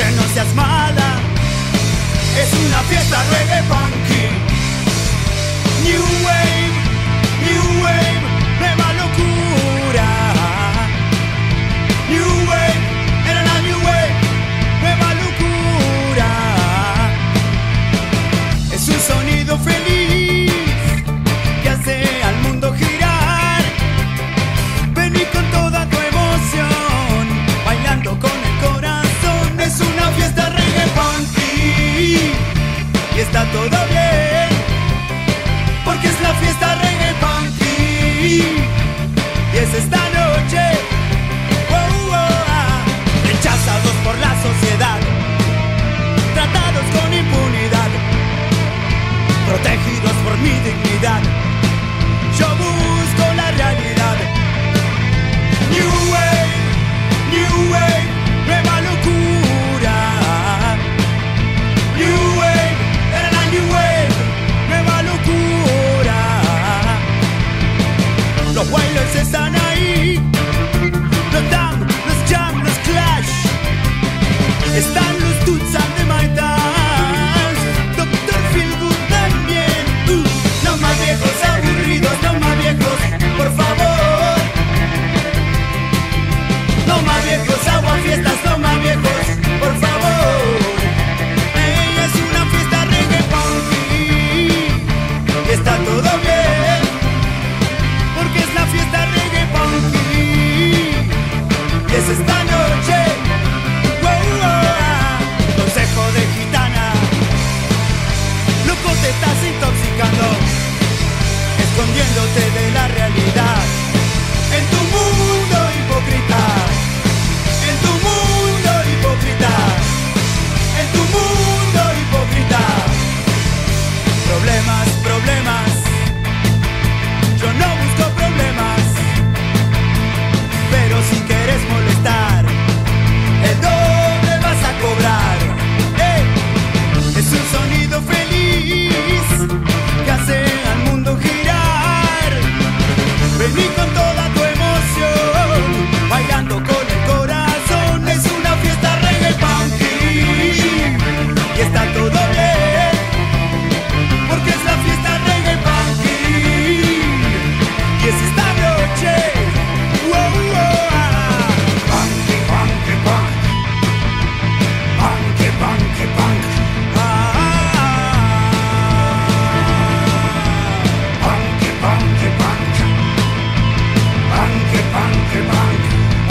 noche no seas mala, es una fiesta reggae funky. New wave, nueva locura. New wave, era la new wave, nueva locura. Es un sonido feliz que hace al mundo girar. Vení con toda tu emoción, bailando con el corazón. Es una fiesta reggae funky y está todo bien, porque es la fiesta reggae funky y es esta noche. Rechazados por la sociedad, tratados con impunidad, protegidos por mi dignidad, yo busco la realidad. New wave, nueva locura. New wave, era la new wave, nueva locura. Los wailers están ahí, los Damned, los Jam, los Clash. Están los Toots and the Maytals, Dr. Feelgood también. No más viejos aburridos, no más viejos, por favor. No más viejos aguafiestas, no más viejos, por favor. Ella es una fiesta reggae funky y está todo bien, porque es la fiesta reggae funky y es esta noche. Consejo de gitana, loco te estás intoxicando, escondiéndote de la realidad. En tu mundo hipócrita, en tu mundo hipócrita, en tu mundo hipócrita. Problemas, problemas, yo no busco problemas, pero si quieres molestar, el doble vas a cobrar. Es un sonido feliz que hace al mundo girar. Vení con toda tu emoción, bailando con el corazón. Es una fiesta reggae funky y está todo bien, porque es la fiesta reggae funky y es esta noche. Funky, funky, funk. Funky, funky, funk. Funky, funky, funk. Funky, funky, funk.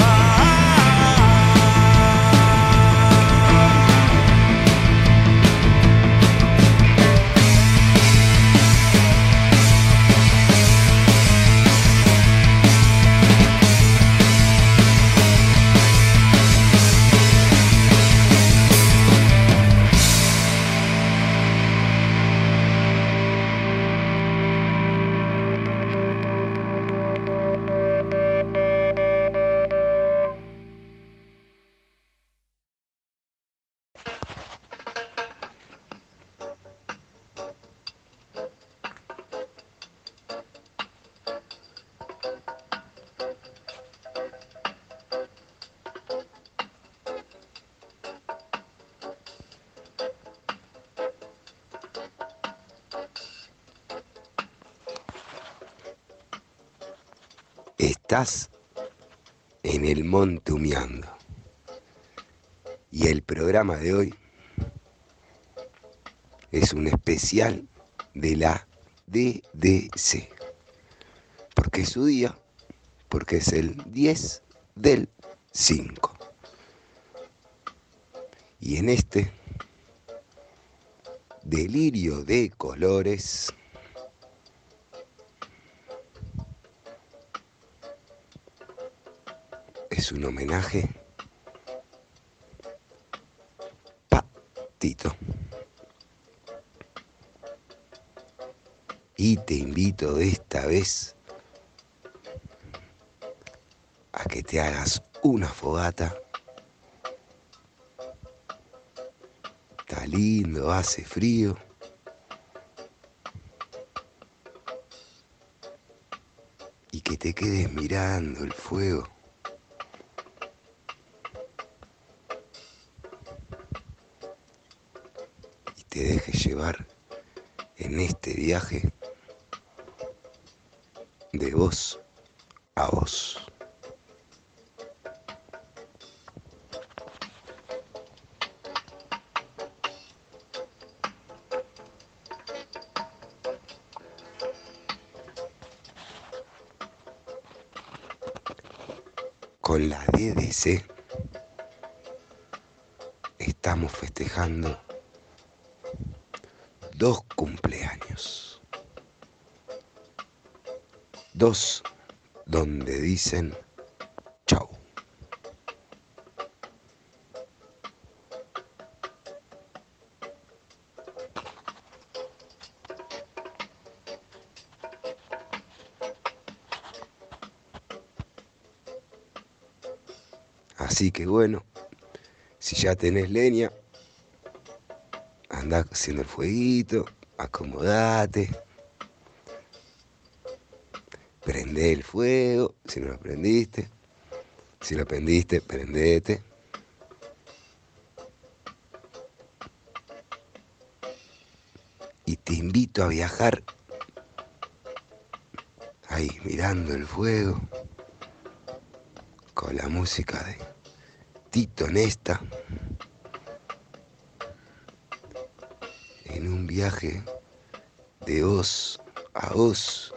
Estás en el Monte Humeando y el programa de hoy es un especial de la DDC, porque es su día, porque es el 10 del 5 y en este delirio de colores es un homenaje patito. Y te invito esta vez a que te hagas una fogata. Está lindo, hace frío. Y que te quedes mirando el fuego. dejes llevar en este viaje de voz a voz. Con la DDC estamos festejando 2 cumpleaños. 2 donde dicen chau. Así que bueno, si ya tenés leña, andá haciendo el fueguito, acomodate, prende el fuego, si no lo prendiste, si lo prendiste, prendete. Y te invito a viajar ahí mirando el fuego, con la música de Tito Nesta, en un viaje de voz a voz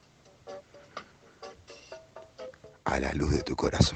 a la luz de tu corazón.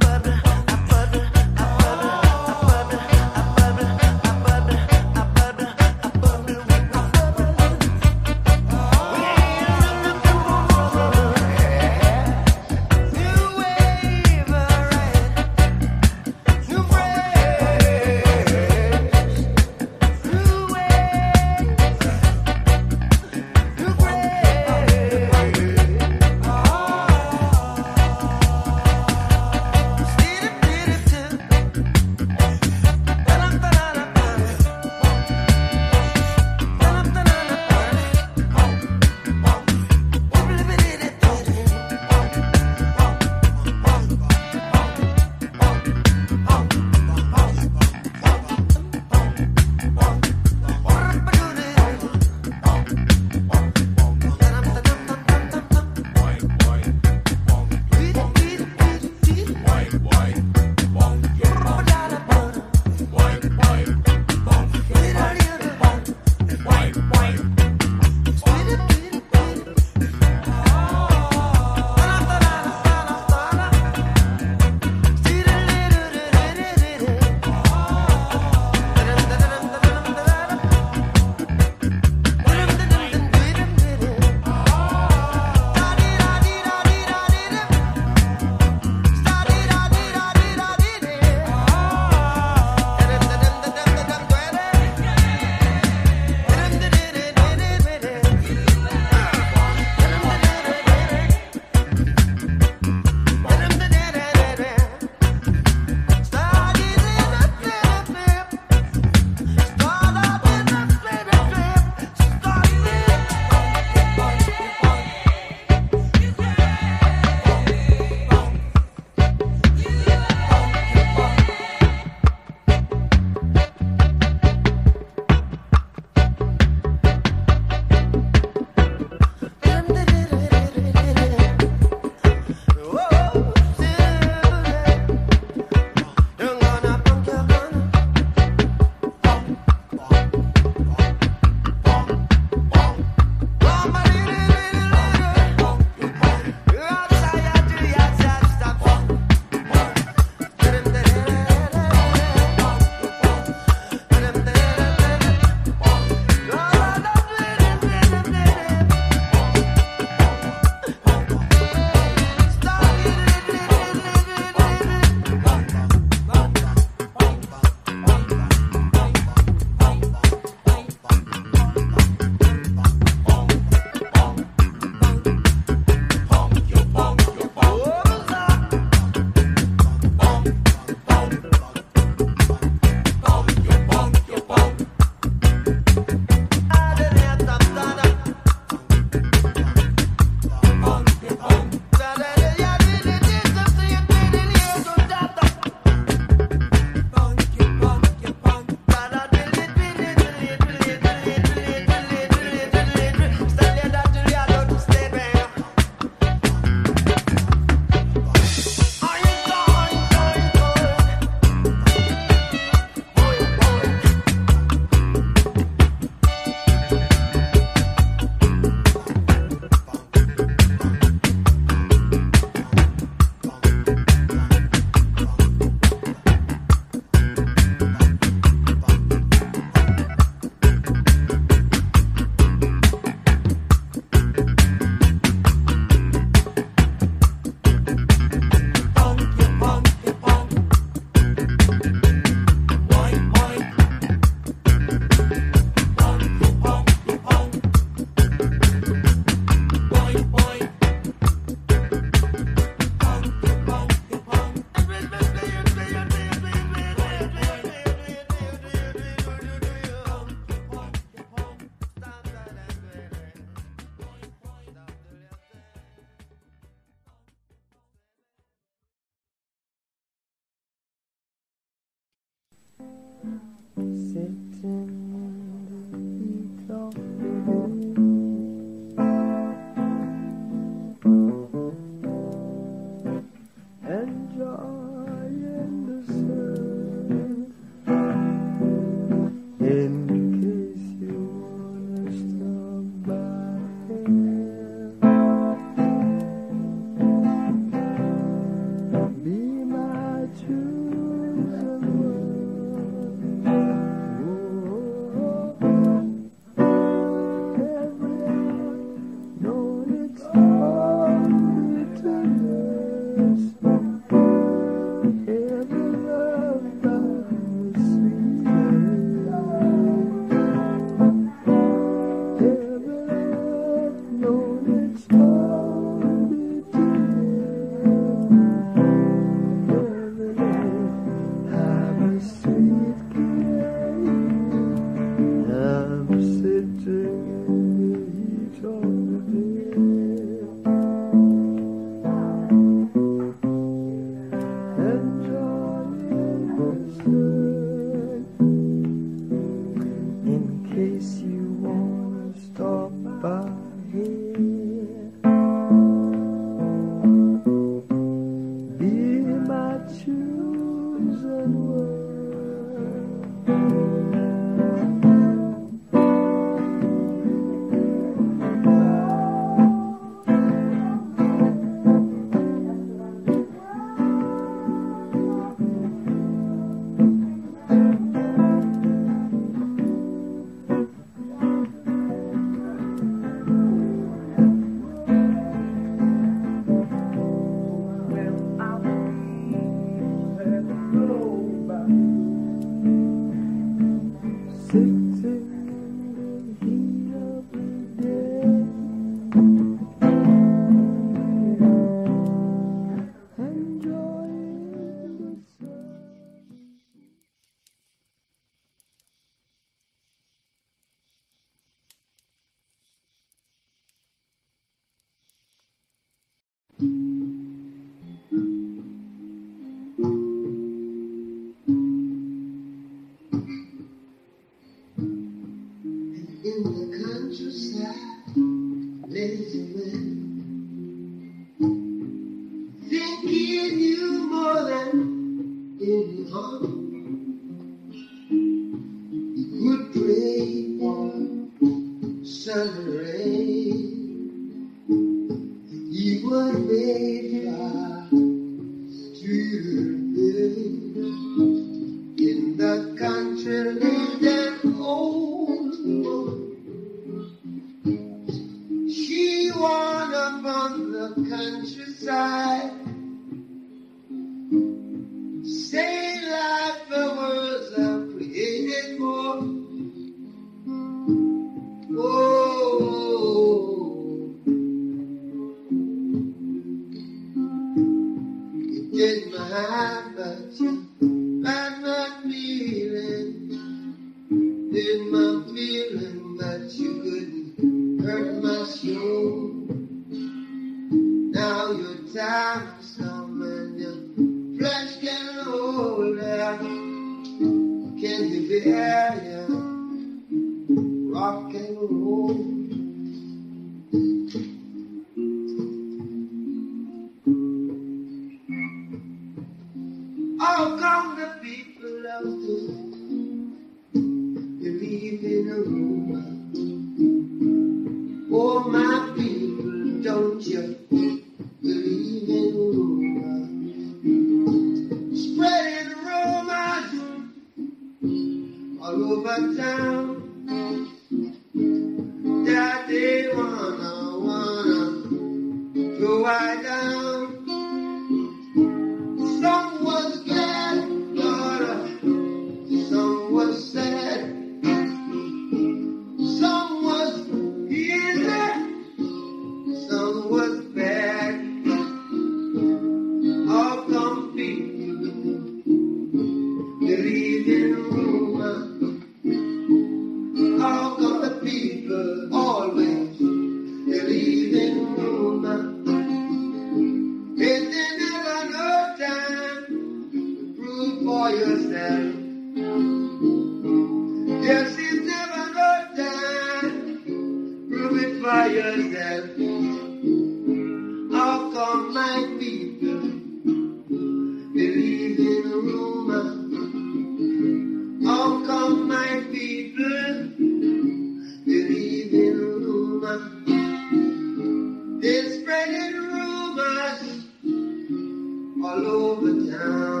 yourself. How come my people believe in rumor? How come my people believe in rumor? They're spreading rumors all over town.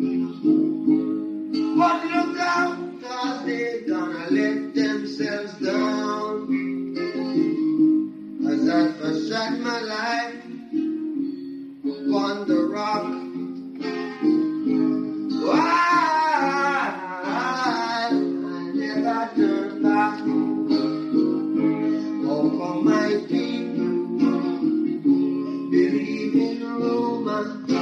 But look out, cause they're gonna let themselves down. As I first shot my life upon the rock, why I never turn back. How come my people believe in rumor?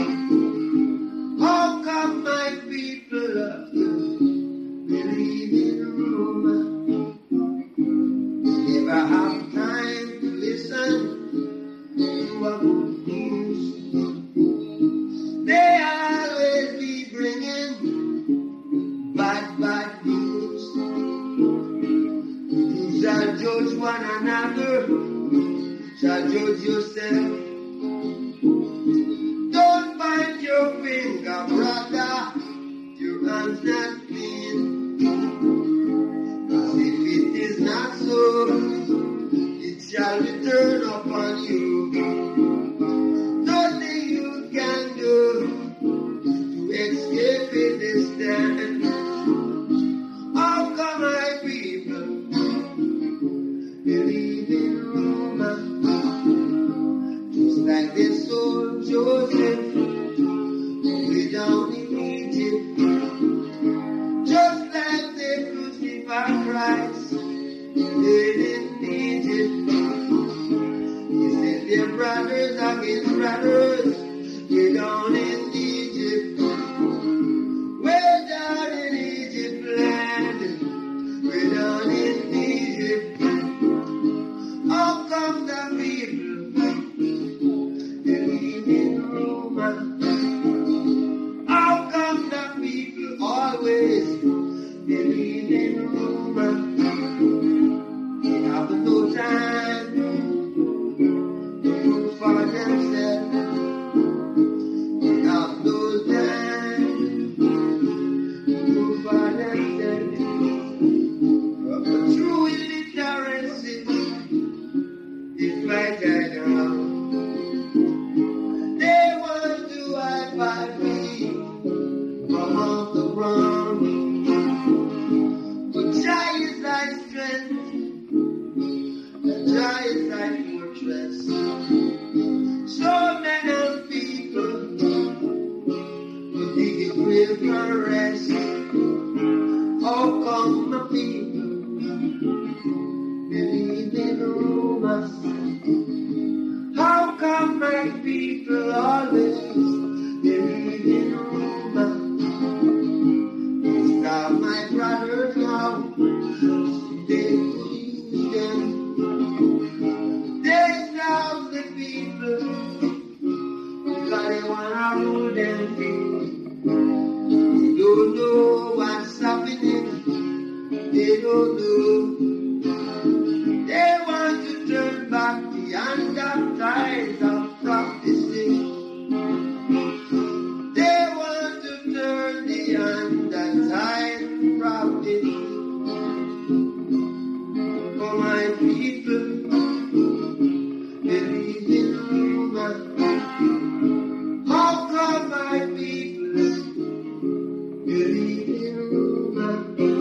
How come my people believe in rumor? They never have time to listen to a good news. They always be bringing bad news. You shall judge one another, shall judge yourself. Don't bite your finger, brother, your hands not clean. Cause if it is not so, it shall return upon you. Nothing you can do to escape it this time. How come my people believe in rumor? Just like they sold Joseph way down in Egypt. Just like they crucified Christ dead in Egypt. He said their brothers against brothers way down in Egypt. Way down in Egypt land. Way down in Egypt. How come the people believe in rumor? How come the people always believe in rumor? They have no time to look for themselves. They have no time to look for themselves. But true illiteracy is my guide. They want to hide my feet from off the ground. But Jah is thy strength, and Jah is thy fortress. So many people will dig a grave for rest. How come my people believe in rumors? How come my people always believe in rumor? These are my brothers now, they believe them. They love the people because they wanna rule them. They don't know what's happening, they don't know. They want to turn back the hand of ties of prophecy. They want to turn the hand of ties of prophecy. For my people believe in rumor. How come my people believe in rumor?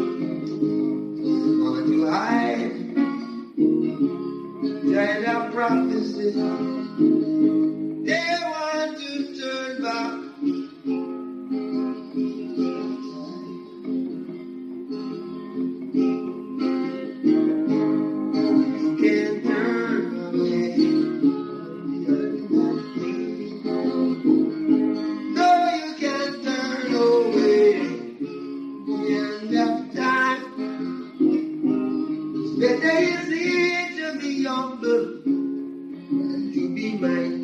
Want to hide child of prophecy. They want to turn back. You can't turn away. No, you can't turn away. The end of time. It's better easy to be humble than to be mighty.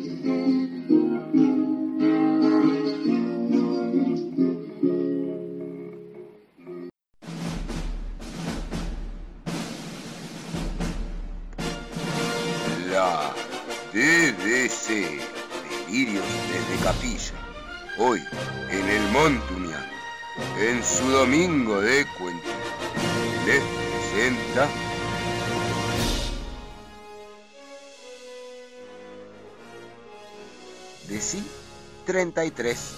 La DDC, Delirios desde Capilla, hoy en el Montumiano, en su domingo de cuento, les presenta Decí 33.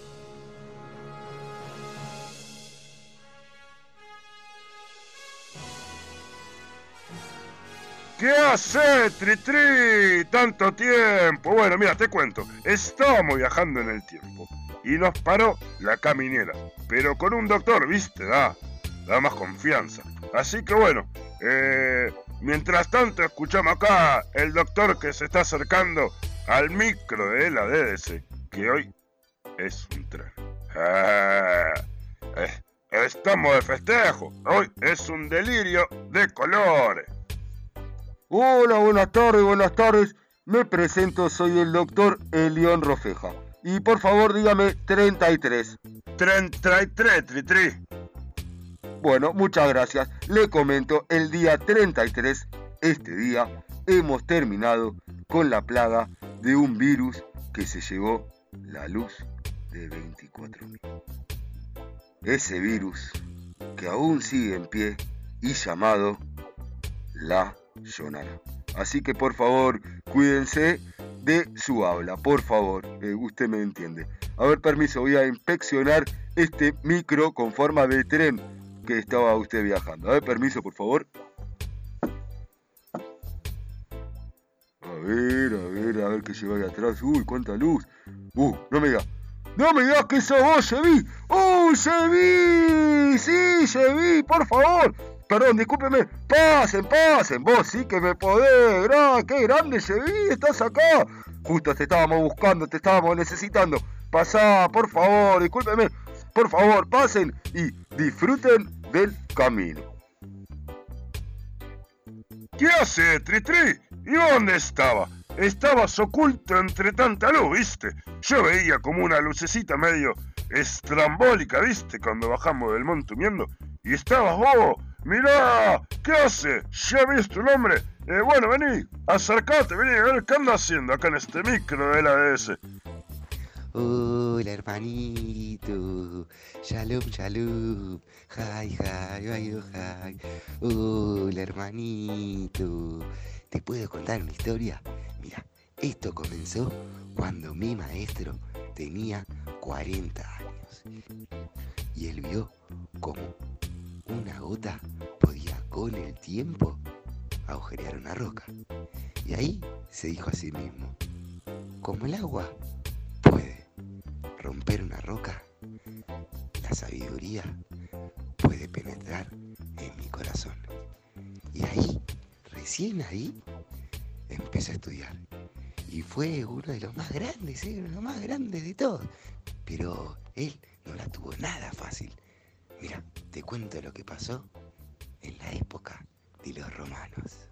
¿Qué hace, Tri-Tri? Tanto tiempo. Bueno, mira, te cuento. Estábamos viajando en el tiempo y nos paró la caminera, pero con un doctor, ¿viste? Da más confianza. Así que bueno, mientras tanto escuchamos acá el doctor que se está acercando al micro de la DDC, que hoy es un tren. Estamos de festejo. Hoy es un delirio de colores. Hola, buenas tardes. Me presento, soy el doctor Elión Rofeja. Y por favor dígame 33. 33, Tri-Tri. Bueno, muchas gracias. Le comento, el día 33, este día, hemos terminado con la plaga de un virus que se llevó la luz de 24.000. Ese virus que aún sigue en pie y llamado la Llonara. Así que por favor, cuídense de su habla, por favor, usted me entiende. A ver, permiso, voy a inspeccionar este micro con forma de tren que estaba usted viajando. A ver, permiso, por favor. A ver qué lleva ahí atrás. Uy, cuánta luz. No me digas que sos vos, Chevi. Chevi, sí, Chevi, por favor. Perdón, discúlpeme, pasen, vos sí que me podés, qué grande, Chevi, estás acá. Justo te estábamos buscando, te estábamos necesitando. Pasá, por favor, discúlpeme, por favor, pasen y disfruten del camino. ¿Qué hace, Tri-Tri? ¿Y dónde estaba? Estabas oculto entre tanta luz, ¿viste? Yo veía como una lucecita medio estrambólica, ¿viste? Cuando bajamos del Montumiendo. Y estabas vos. Mirá, ¿qué hace? Ya viste tu nombre. Bueno, vení, acércate, vení, a ver qué anda haciendo acá en este micro de la DS. Hola, hermanito. Shalom. Hi. Hola, hermanito. ¿Te puedo contar una historia? Mira, esto comenzó cuando mi maestro tenía 40 años. Y él vio como una gota podía con el tiempo agujerear una roca. Y ahí se dijo a sí mismo, como el agua puede romper una roca, la sabiduría puede penetrar en mi corazón. Y ahí, recién ahí, empezó a estudiar. Y fue uno de los más grandes, uno de los más grandes de todos. Pero él no la tuvo nada fácil. Mira, te cuento lo que pasó en la época de los romanos.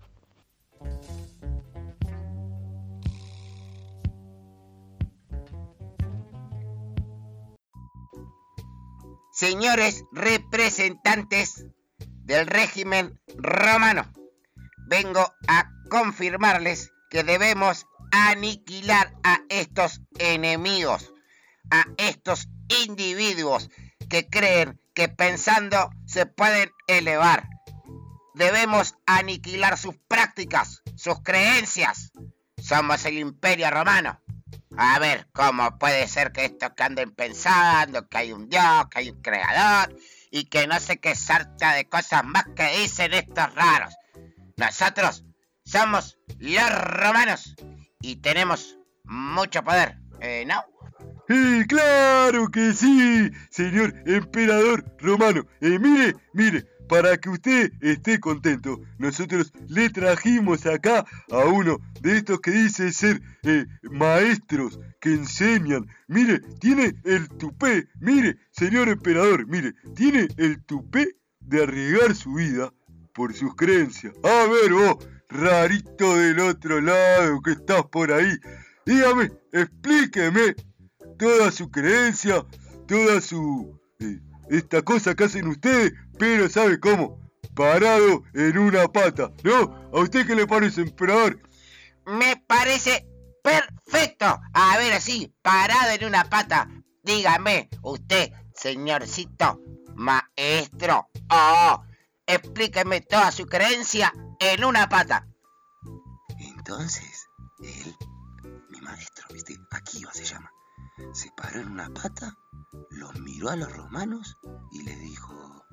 Señores representantes del régimen romano, vengo a confirmarles que debemos aniquilar a estos enemigos, a estos individuos que creen que pensando se pueden elevar. Debemos aniquilar sus prácticas, sus creencias. Somos el Imperio Romano. A ver, ¿cómo puede ser que estos que anden pensando que hay un Dios, que hay un creador y que no sé qué sarta de cosas más que dicen estos raros? Nosotros somos los romanos y tenemos mucho poder, ¿no? Claro que sí, señor emperador romano. Mire, para que usted esté contento, nosotros le trajimos acá a uno de estos que dice ser maestros que enseñan. Mire, tiene el tupé, mire, señor emperador, mire, tiene el tupé de arriesgar su vida por sus creencias. A ver vos, rarito del otro lado que estás por ahí, dígame, explíqueme toda su creencia, toda su... esta cosa que hacen ustedes, pero ¿sabe cómo? Parado en una pata, ¿no? ¿A usted qué le parece, emperador? Me parece perfecto. A ver, así, parado en una pata. Dígame, usted, señorcito maestro. Explíqueme toda su creencia en una pata. Entonces, él, mi maestro, ¿viste? Akiva se llama. Se paró en una pata, los miró a los romanos y les dijo: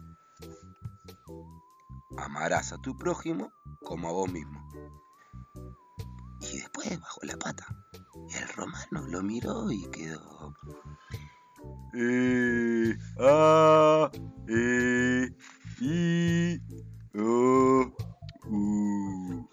amarás a tu prójimo como a vos mismo. Y después bajó la pata. Y el romano lo miró y quedó: A, I, O, U.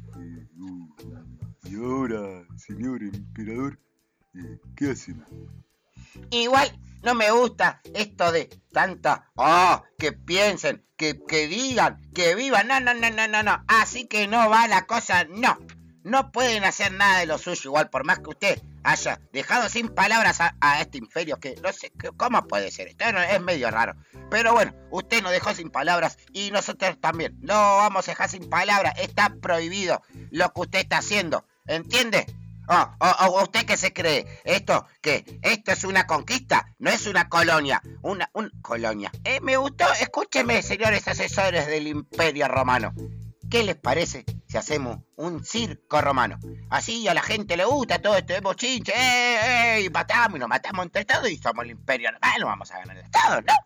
Y ahora, señor emperador, ¿qué hacemos? Igual no me gusta esto de tanta, que piensen, que digan, que vivan. No. Así que no va la cosa, no. No pueden hacer nada de lo suyo, igual por más que usted haya dejado sin palabras a este imperio, que no sé cómo puede ser. Esto es medio raro. Pero bueno, usted nos dejó sin palabras y nosotros también. No vamos a dejar sin palabras. Está prohibido lo que usted está haciendo. ¿Entiende? ¿Usted qué se cree? Esto es una conquista, no es una colonia. Una colonia. Me gustó. Escúcheme, señores asesores del Imperio Romano. ¿Qué les parece si hacemos un circo romano? Así a la gente le gusta todo esto de bochinche. Y matamos y nos matamos entre todos y somos el Imperio Romano. Vamos a ganar el Estado, ¿no?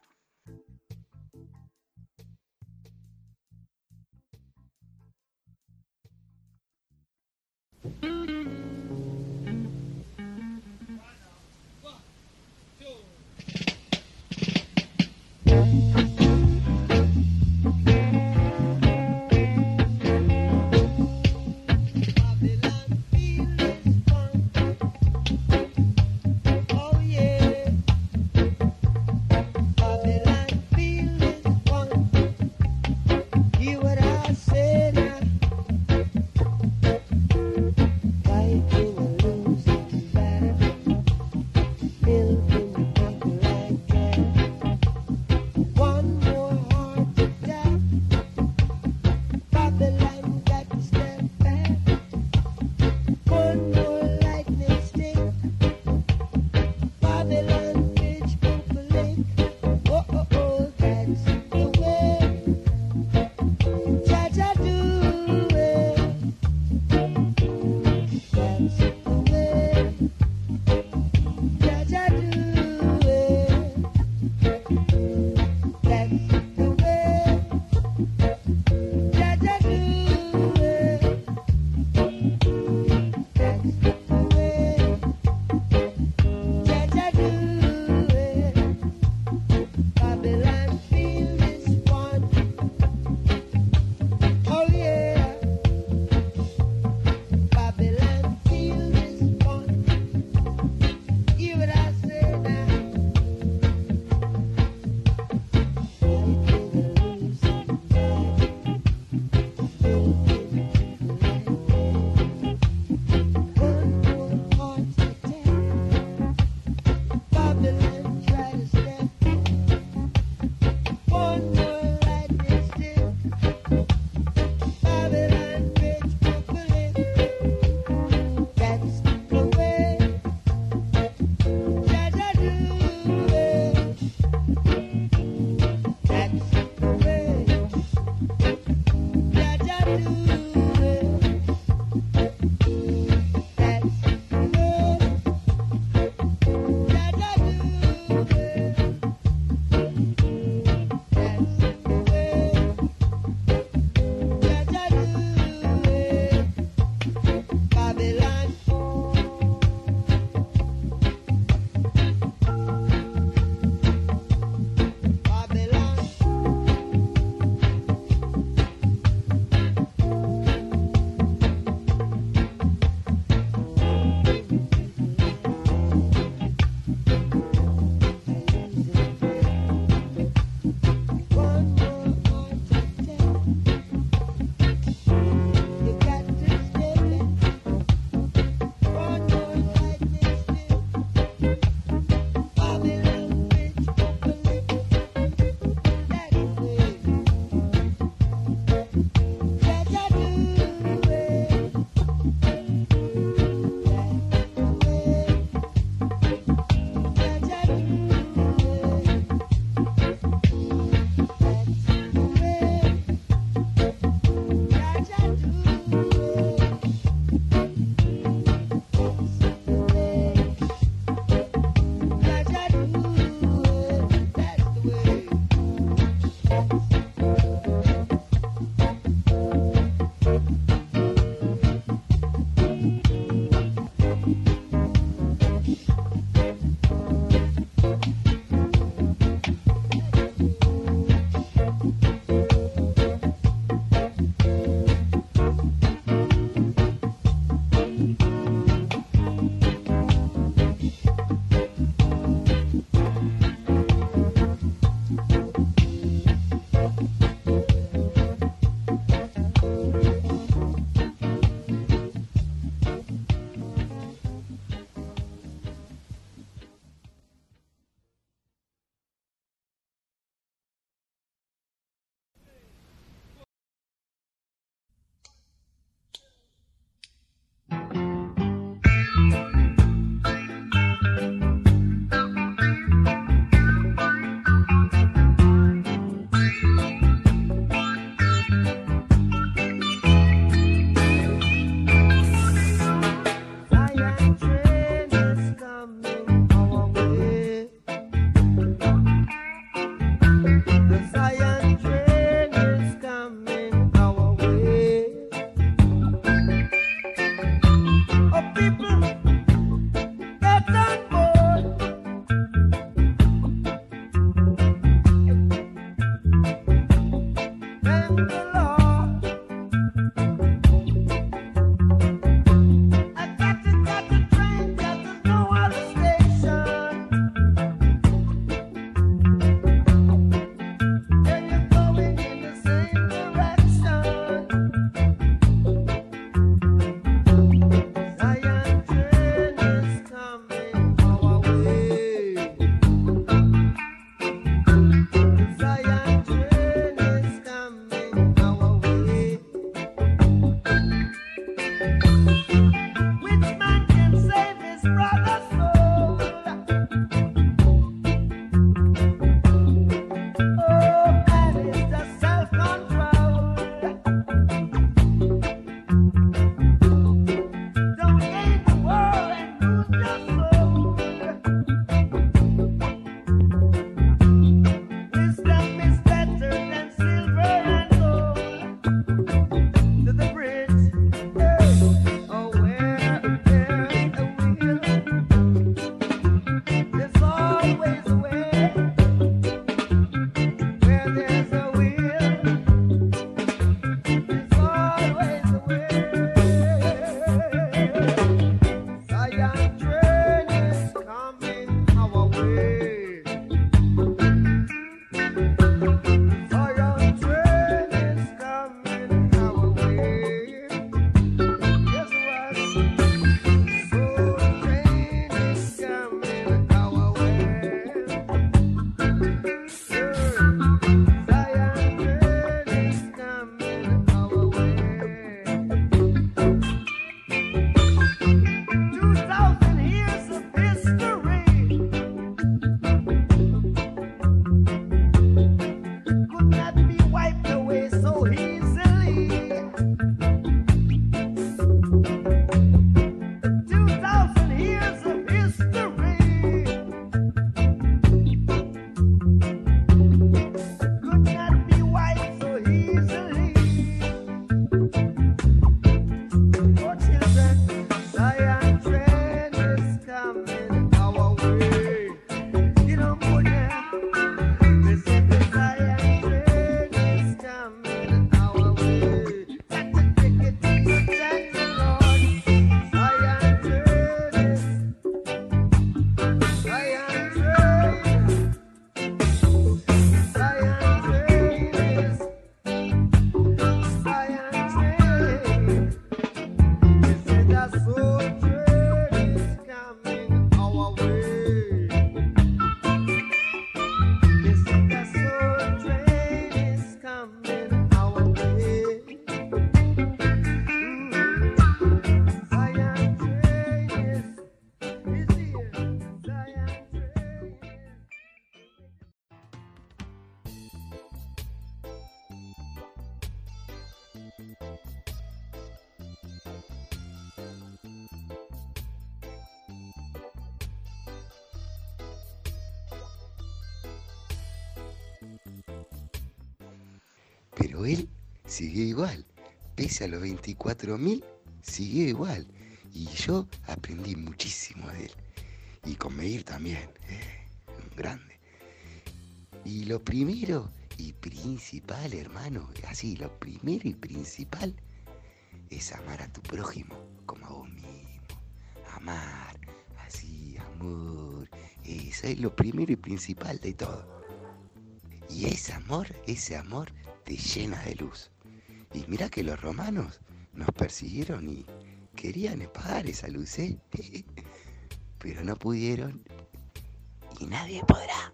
Pero él siguió igual. Pese a los 24.000, siguió igual. Y yo aprendí muchísimo de él. Y con Meir también. Un grande. Y lo primero y principal, hermano, así, lo primero y principal es amar a tu prójimo como a vos mismo. Amar, así, amor. Eso es lo primero y principal de todo. Y ese amor te llena de luz. Y mirá que los romanos nos persiguieron y querían pagar esa luz, ¿eh? Pero no pudieron y nadie podrá.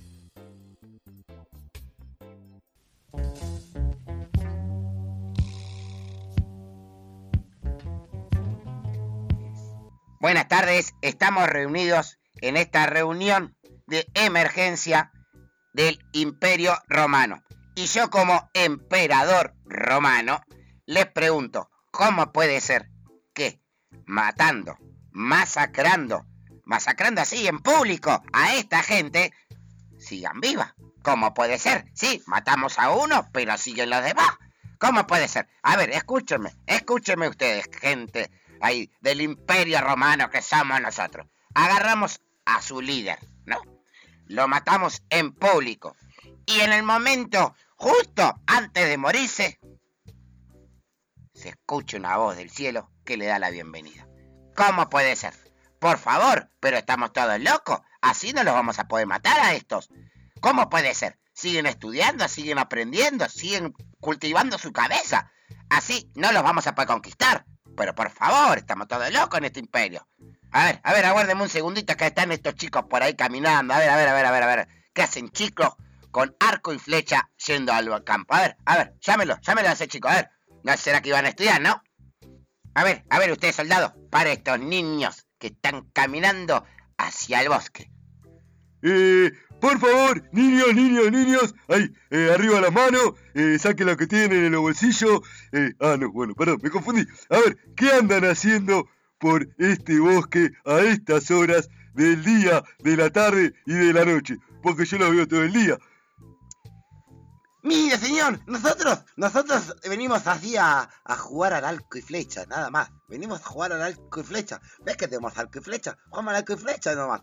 Buenas tardes, estamos reunidos en esta reunión de emergencia del Imperio Romano. Y yo como emperador romano les pregunto, ¿cómo puede ser que matando, masacrando así en público a esta gente, sigan viva? ¿Cómo puede ser? Sí, matamos a uno, pero siguen los demás. ¿Cómo puede ser? A ver, escúchenme ustedes, gente ahí del Imperio Romano que somos nosotros. Agarramos a su líder, ¿no? Lo matamos en público. Y en el momento, justo antes de morirse, se escucha una voz del cielo que le da la bienvenida. ¿Cómo puede ser? Por favor, pero estamos todos locos. Así no los vamos a poder matar a estos. ¿Cómo puede ser? Siguen estudiando, siguen aprendiendo, siguen cultivando su cabeza. Así no los vamos a poder conquistar. Pero por favor, estamos todos locos en este imperio. A ver, aguárdenme un segundito que están estos chicos por ahí caminando. A ver. ¿Qué hacen chicos con arco y flecha yendo al campo? A ver, llámelo a ese chico, a ver. ¿No será que iban a estudiar, no? A ver, ustedes soldados, para estos niños que están caminando hacia el bosque. Por favor, niños, ahí, arriba las manos, saquen lo que tienen en los bolsillos. Perdón, me confundí. A ver, ¿qué andan haciendo por este bosque a estas horas del día, de la tarde y de la noche? Porque yo los veo todo el día. Mire, señor, nosotros venimos así a jugar al arco y flecha, nada más. Venimos a jugar al arco y flecha. ¿Ves que tenemos arco y flecha? Jugamos al arco y flecha nomás.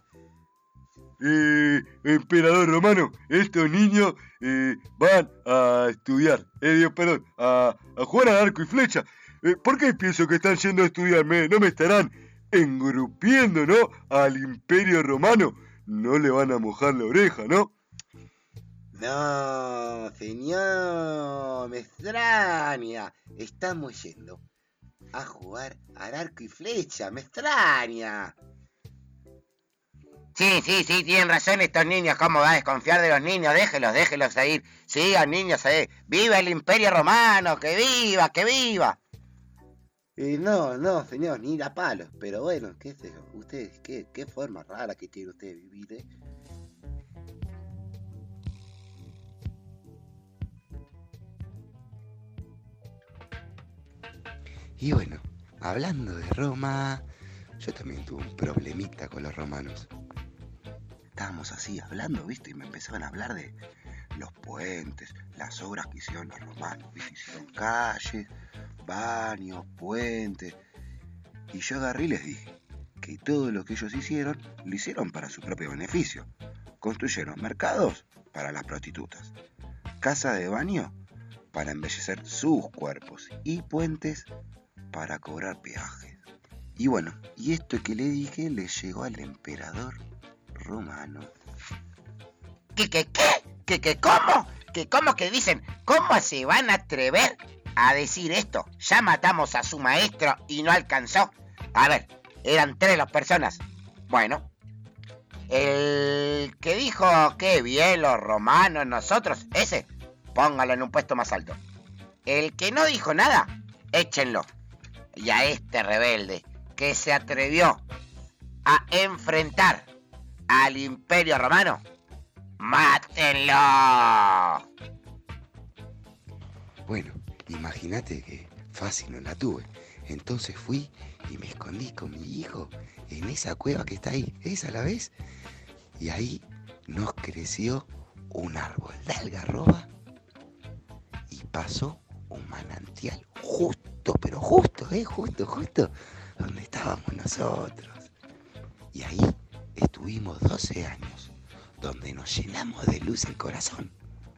Emperador romano, estos niños van a estudiar, a jugar al arco y flecha. ¿Por qué pienso que están yendo a estudiar? ¿No me estarán engrupiendo, no? Al Imperio Romano. No le van a mojar la oreja, ¿no? No, señor, me extraña. Estamos yendo a jugar al arco y flecha, me extraña. Sí, tienen razón estos niños. ¿Cómo va a desconfiar de los niños? Déjelos ir. Sigan, niños, ¡viva el Imperio Romano! ¡Que viva! No, señor, ni a palos. Pero bueno, qué sé yo. Ustedes, qué forma rara que tienen ustedes de vivir, ¿eh? Y bueno, hablando de Roma, yo también tuve un problemita con los romanos. Estábamos así hablando, ¿viste? Y me empezaban a hablar de los puentes, las obras que hicieron los romanos, ¿viste? Hicieron calles, baños, puentes. Y yo agarré y les dije que todo lo que ellos hicieron, lo hicieron para su propio beneficio. Construyeron mercados para las prostitutas, casas de baño para embellecer sus cuerpos y puentes para cobrar peajes. Y bueno, y esto que le dije le llegó al emperador romano. ¿Cómo que dicen? ¿Cómo se van a atrever a decir esto? Ya matamos a su maestro y no alcanzó. A ver, eran 3 las personas. Bueno, el que dijo que bien los romanos nosotros, ese, póngalo en un puesto más alto. El que no dijo nada, échenlo. Y a este rebelde que se atrevió a enfrentar al Imperio Romano, ¡mátenlo! Bueno, imagínate que fácil no la tuve. Entonces fui y me escondí con mi hijo en esa cueva que está ahí. ¿Esa la ves? Y ahí nos creció un árbol de algarroba y pasó un manantial justo, pero justo, justo, donde estábamos nosotros. Y ahí estuvimos 12 años, donde nos llenamos de luz el corazón.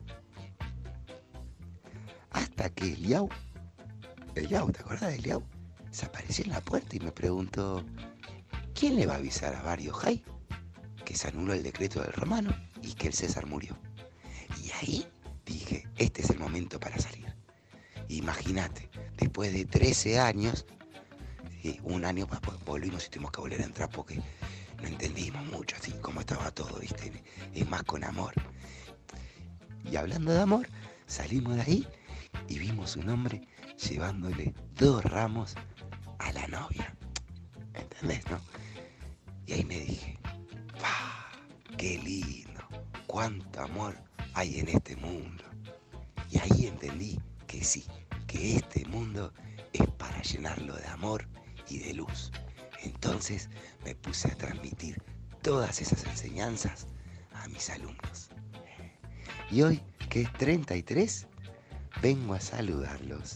Hasta que Eliau, ¿te acordás de Eliau? Se apareció en la puerta y me preguntó, ¿quién le va a avisar a Barrio Jai que se anuló el decreto del romano y que el César murió? Y ahí dije, este es el momento para salir. Imagínate, después de 13 años, un año volvimos y tuvimos que volver a entrar porque no entendimos mucho así cómo estaba todo, ¿viste? Es más con amor. Y hablando de amor, salimos de ahí y vimos un hombre llevándole 2 ramos a la novia. ¿Entendés, no? Y ahí me dije, ¡pah! ¡Qué lindo! ¡Cuánto amor hay en este mundo! Y ahí entendí que sí, que este mundo es para llenarlo de amor y de luz. Entonces me puse a transmitir todas esas enseñanzas a mis alumnos. Y hoy, que es 33, vengo a saludarlos.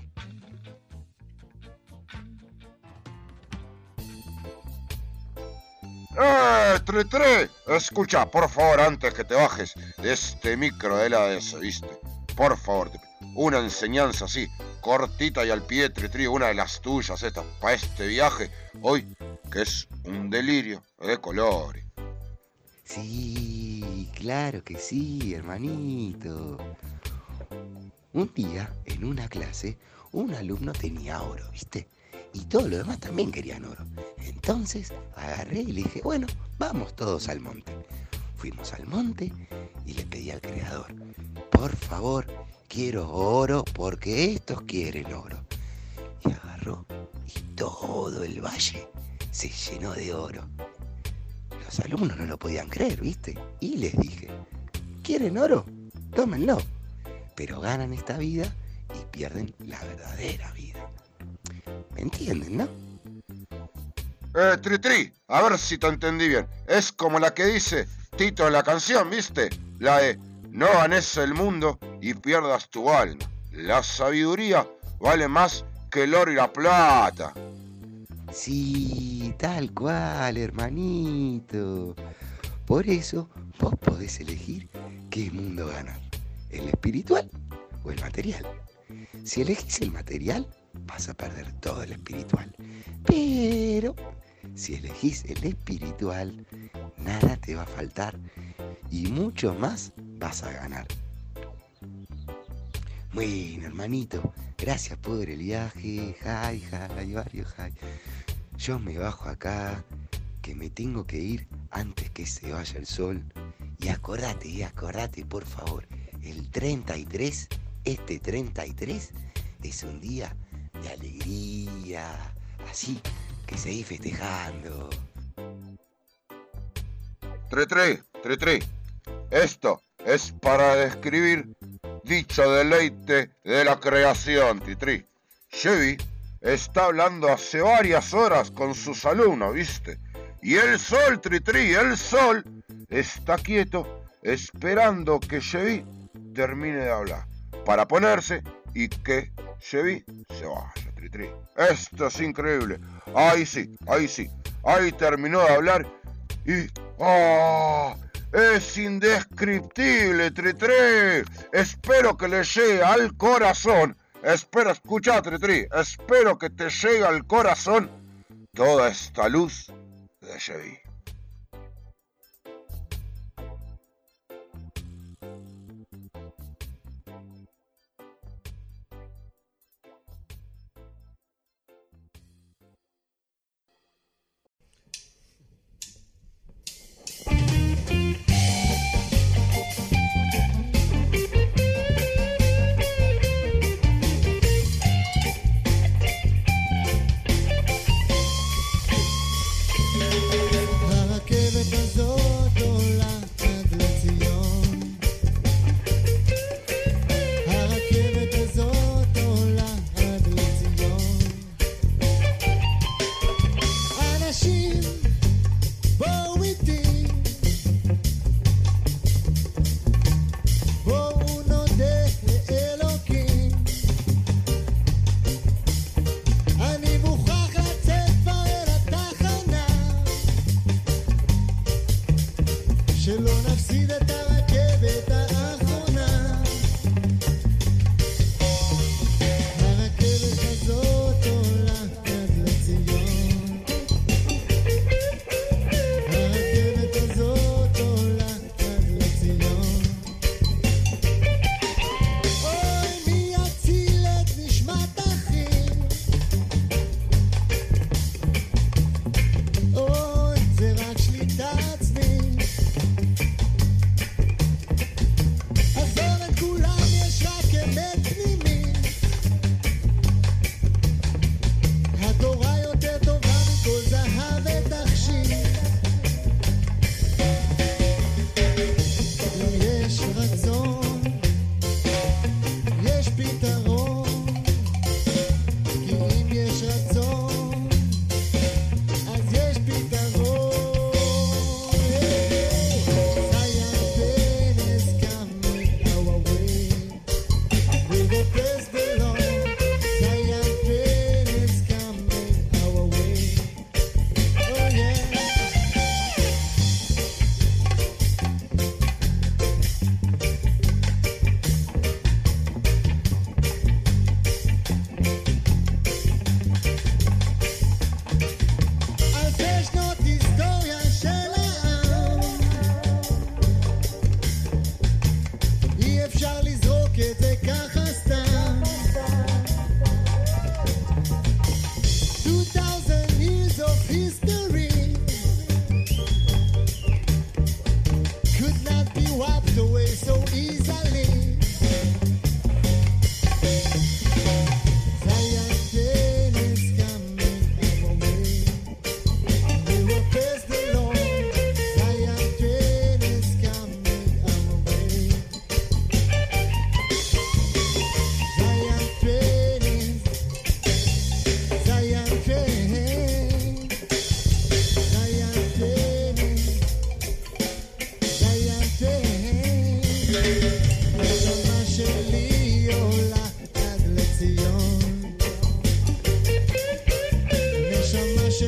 Tri! Escucha, por favor, antes que te bajes de este micro de la DS, ¿viste? Por favor, una enseñanza así, cortita y al pie, Tri, una de las tuyas estas, para este viaje, hoy, que es un delirio de colores. Sí, claro que sí, hermanito. Un día, en una clase, un alumno tenía oro, ¿viste? Y todos los demás también querían oro. Entonces agarré y le dije, bueno, vamos todos al monte. Fuimos al monte y le pedí al creador, por favor, quiero oro porque estos quieren oro. Y agarró y todo el valle se llenó de oro. Los alumnos no lo podían creer, ¿viste? Y les dije, ¿quieren oro? Tómenlo. Pero ganan esta vida y pierden la verdadera vida. ¿Me entienden, no? Tri, a ver si te entendí bien. Es como la que dice Tito en la canción, ¿viste? La de no ganes el mundo y pierdas tu alma. La sabiduría vale más que el oro y la plata. Sí, tal cual, hermanito. Por eso vos podés elegir qué mundo ganar, el espiritual o el material. Si elegís el material, vas a perder todo el espiritual. Pero si elegís el espiritual, nada te va a faltar y mucho más vas a ganar. Bueno, hermanito, gracias por el viaje. Jai, Barrio Jai. Yo me bajo acá, que me tengo que ir antes que se vaya el sol. Y acordate, por favor, el 33, este 33, es un día de alegría, así que seguí festejando. Tri, esto es para describir dicho deleite de la creación, Tri. Chevy está hablando hace varias horas con sus alumnos, ¿viste? Y el sol, Tri, el sol está quieto esperando que Chevy termine de hablar para ponerse y que Chevy se vaya, Tri. Esto es increíble. Ahí sí. Ahí terminó de hablar y... ¡oh! Es indescriptible, Tri. Espero que le llegue al corazón. Escucha, Tri. Espero que te llegue al corazón toda esta luz de Chevy.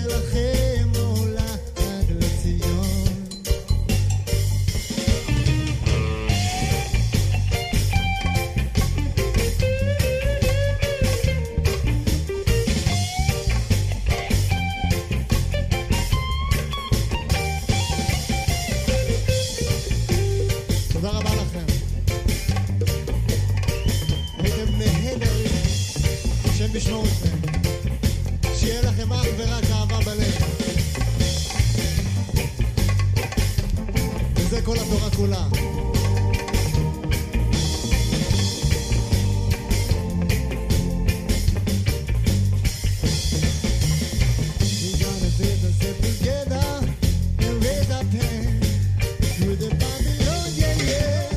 לכם עולה עד לציון. תודה רבה לכם. הייתם נהדרים. השם ישמור אתכם. שיהיה לכם אך ורק אהבה בלב. וזה כל התורה כולה. We gonna build us together and raise our hand to the Babylon, yeah,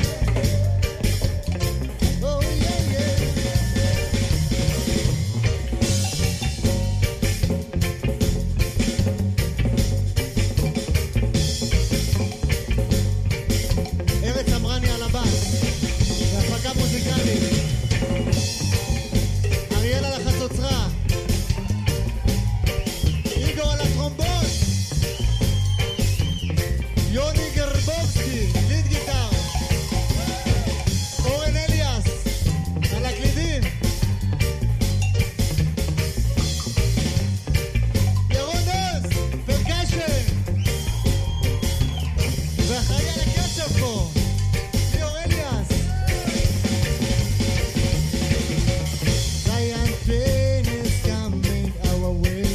yeah. Oh, yeah, yeah. ארץ אמרני על הבאס, בהפקה מוזיקלית. אריאל על החצוצרה. איגור על הטרומבון. יוני גרבובסקי, ליד גיטר. אורן אליאס, על הקלידים. ירון עוז, פרקשן. ואחראי על הקצ'פ פה, ליאור אליאס. Giant train is coming our way.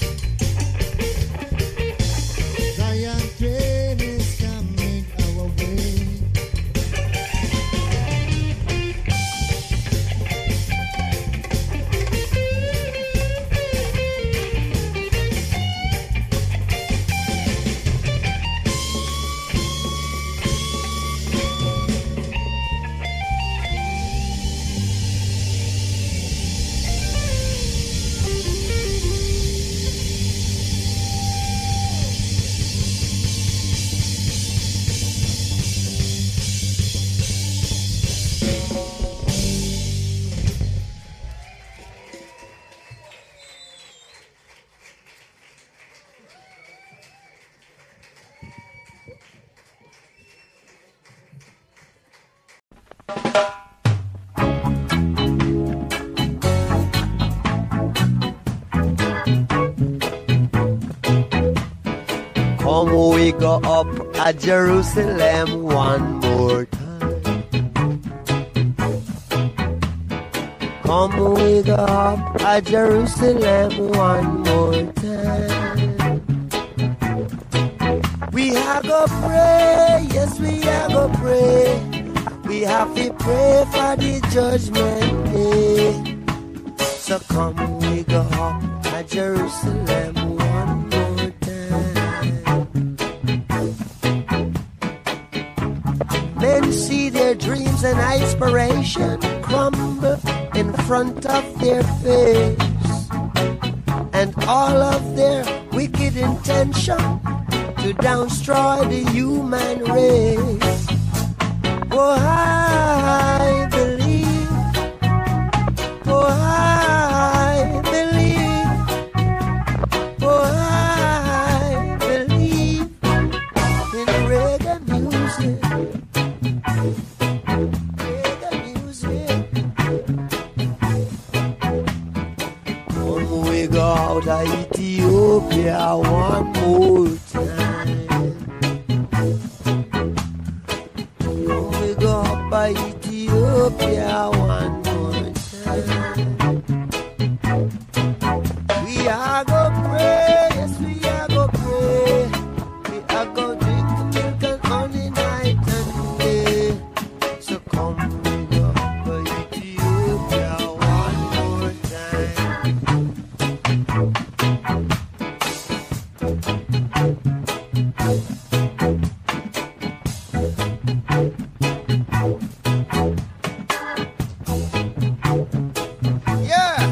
Giant train is coming our way. Come we go up at Jerusalem one more time. Come we go up at Jerusalem one more time. We have to pray, yes we have to pray. We have to pray for the judgment day. So come we go up at Jerusalem one more time. Men see their dreams and aspiration crumble in front of their face, and all of their wicked intention to destroy the human race. Oh, I believe, oh, I believe, oh, I believe in reggae music. Reggae music. Come we go out of Ethiopia one more time. Come we go up by Ethiopia one more time. We are go pray, yes we are go pray. We are go drink milk and honey night and day. So come we go up by Ethiopia one more time. Yeah.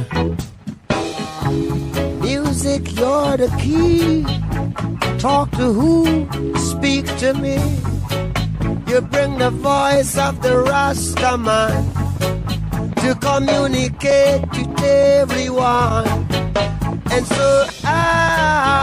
Music, you're the key. Talk to who? Speak to me. You bring the voice of the Rasta man to communicate to everyone. And so I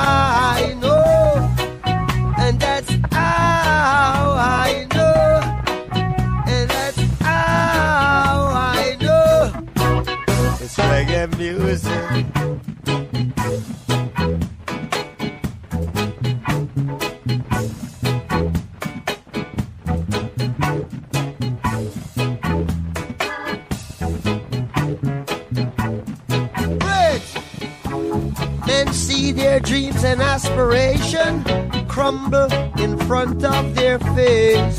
their dreams and aspiration crumble in front of their face.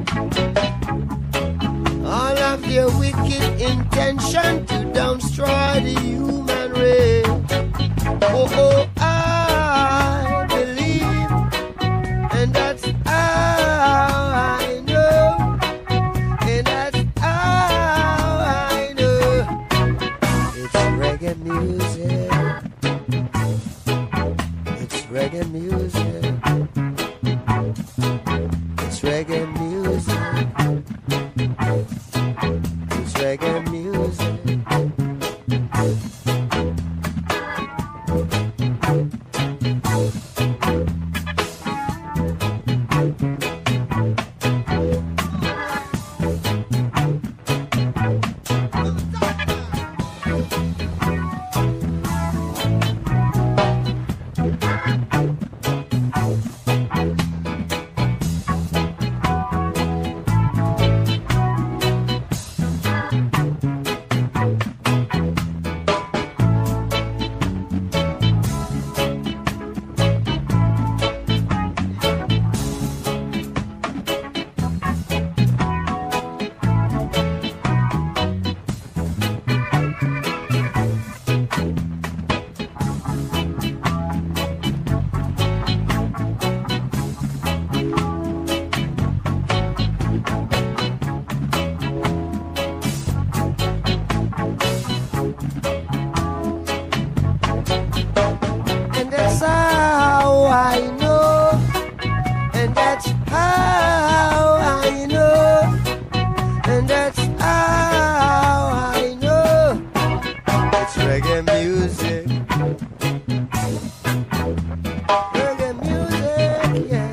All of their wicked intention to destroy the human race. Oh, oh, I believe, and that's how I know, and that's how I know. It's reggae music. It's reggae music. It's reggae music. It's reggae music. And that's how I know. And that's how I know. And that's how I know. It's reggae music. Reggae music, yeah.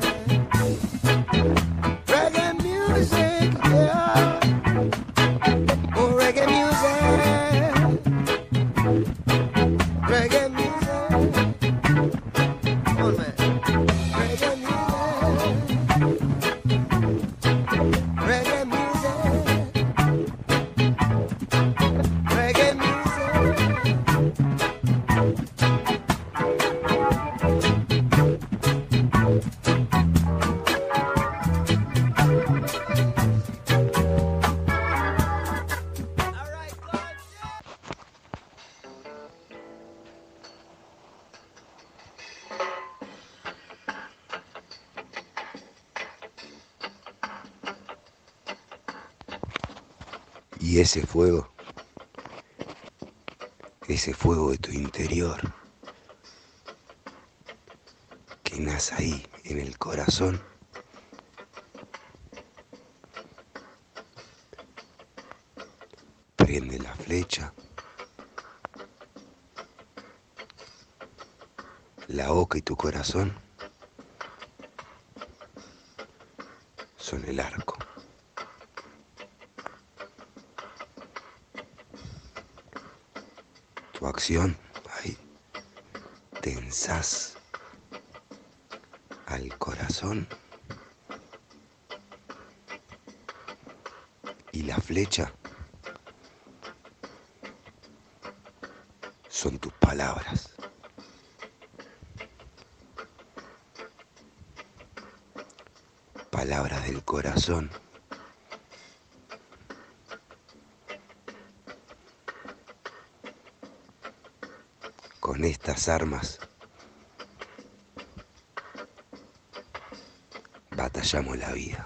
Reggae music, yeah. Oh, reggae music. Reggae music. Come on, man. Reggae music. Reggae music. Reggae Y ese fuego de tu interior, que nace ahí en el corazón, prende la flecha, la boca y tu corazón son el arco. Tu acción, ahí, tensás al corazón y la flecha son tus palabras. Palabras del corazón. Con estas armas batallamos la vida.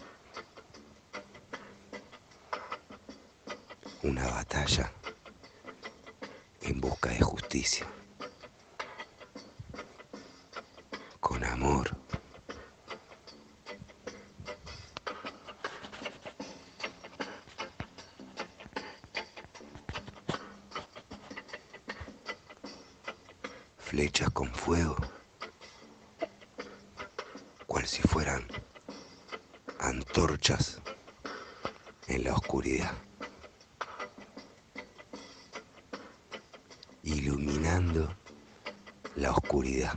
Una batalla en busca de justicia. Con amor. Flechas con fuego, cual si fueran antorchas en la oscuridad, iluminando la oscuridad.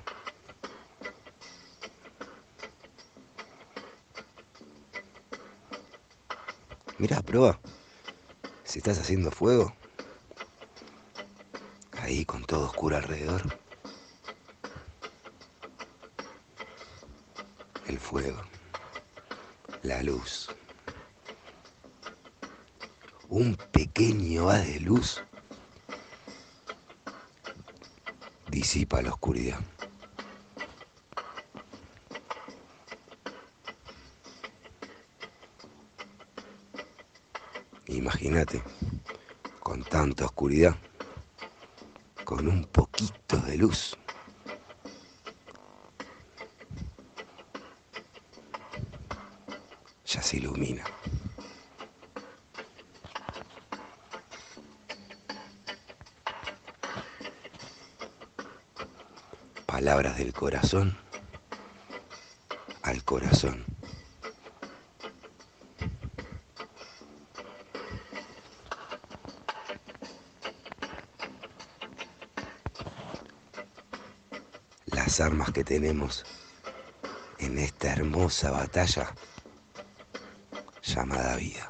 Mirá, prueba, si estás haciendo fuego, ahí con todo oscuro alrededor. el fuego, la luz. Un pequeño haz de luz disipa la oscuridad. Imagínate, con tanta oscuridad, con un poquito de luz. Ya se ilumina. Palabras del corazón al corazón. Las armas que tenemos en esta hermosa batalla llamada vida.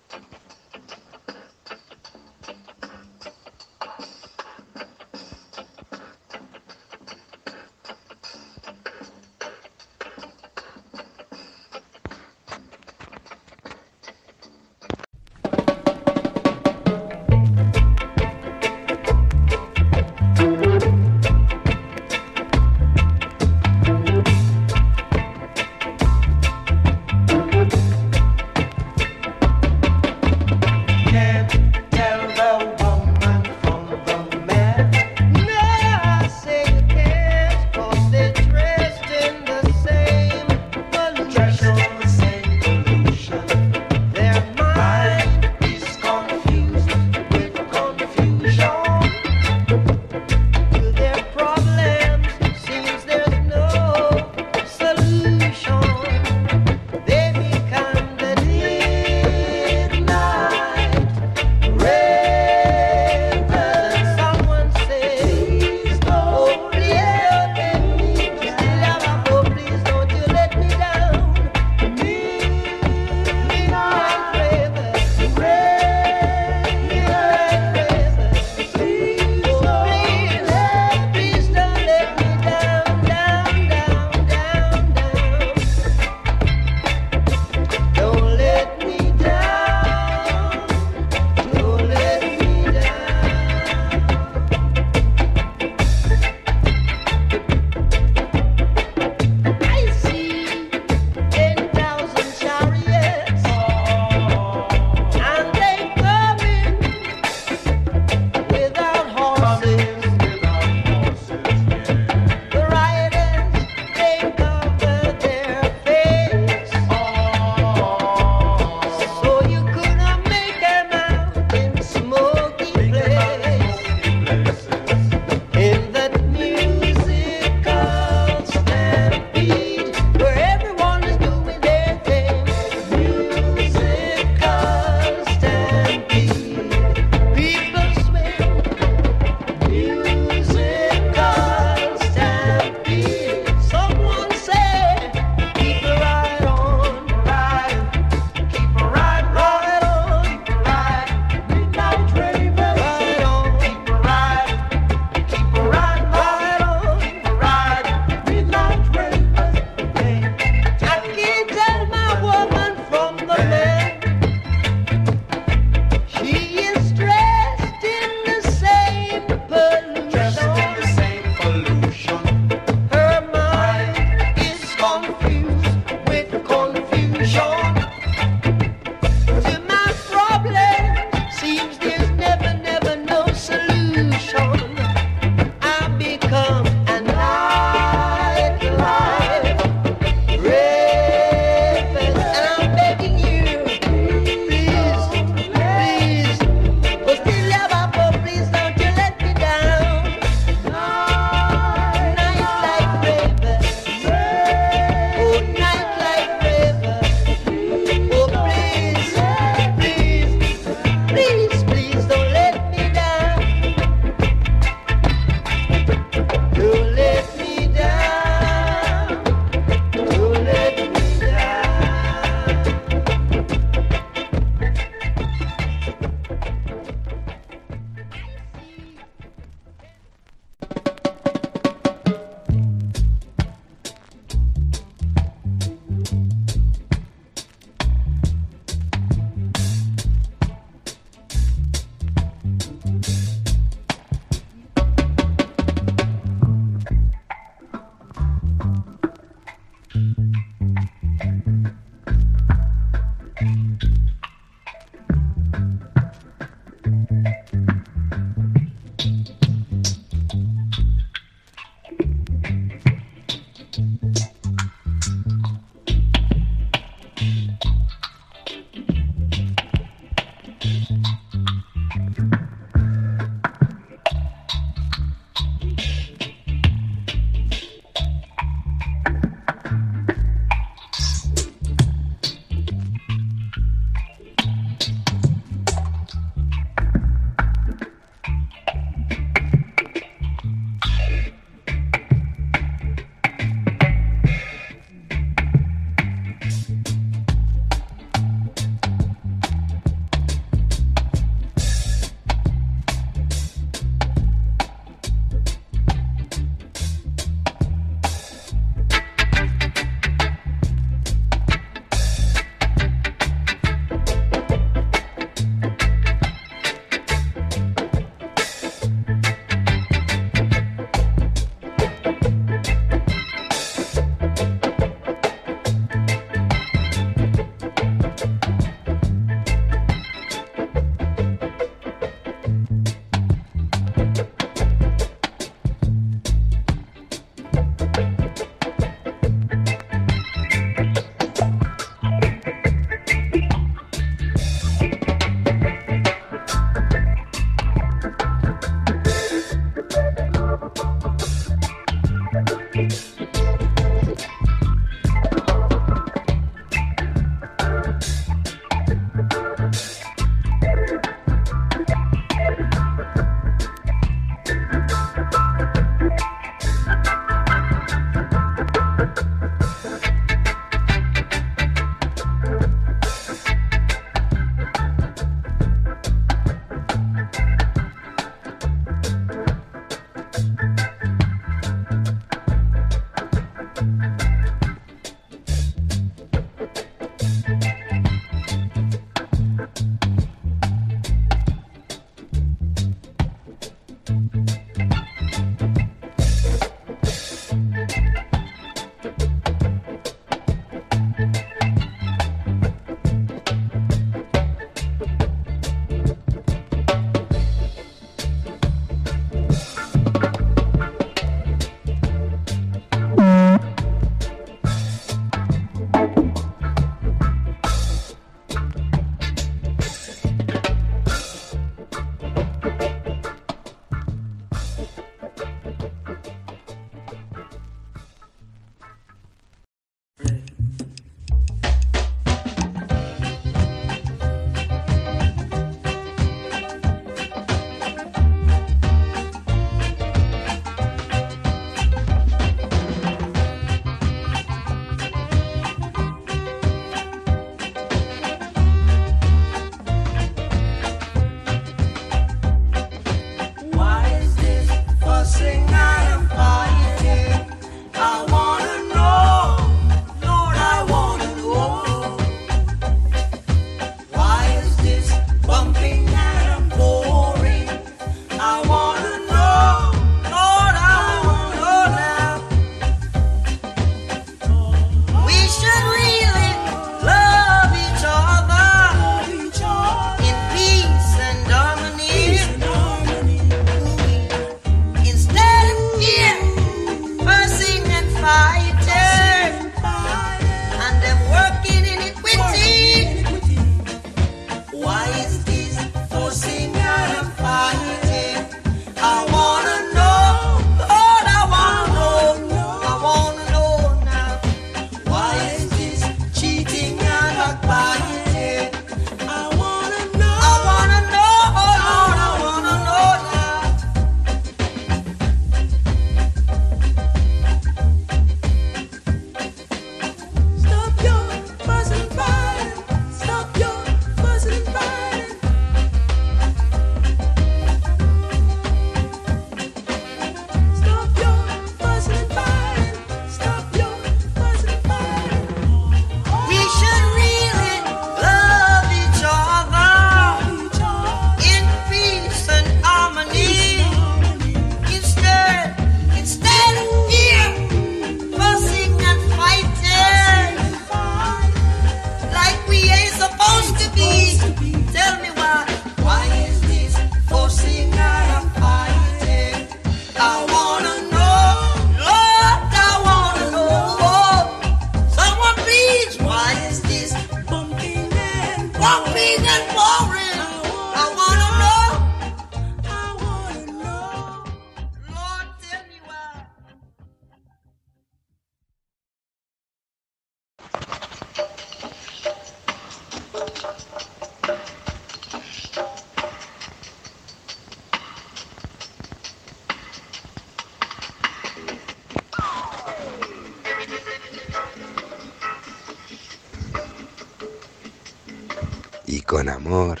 con amor.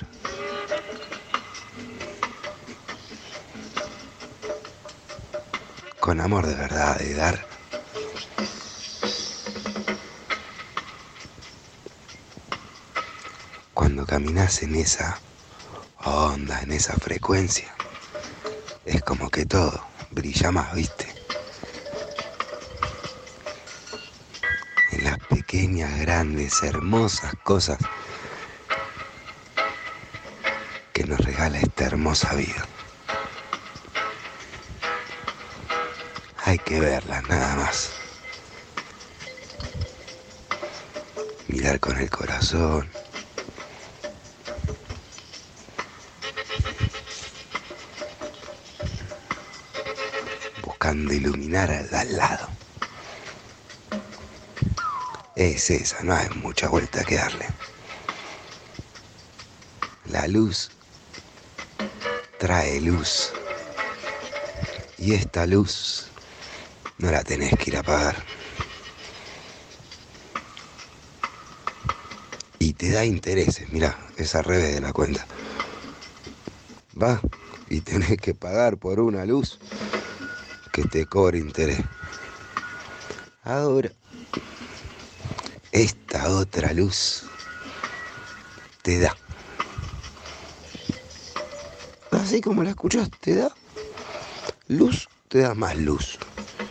Con amor de verdad, de dar. Cuando caminas en esa onda, en esa frecuencia, es como que todo brilla más, ¿viste? En las pequeñas, grandes, hermosas cosas que nos regala esta hermosa vida. Hay que verlas nada más. Mirar con el corazón. Buscando iluminar al de al lado. Es esa, no hay mucha vuelta que darle. La luz trae luz. Y esta luz no la tenés que ir a apagar. Y te da intereses, mirá, es al revés de la cuenta. Va y tenés que pagar por una luz que te cobre interés. Ahora, esta otra luz te da. Así como la escuchás, te da luz, te da más luz.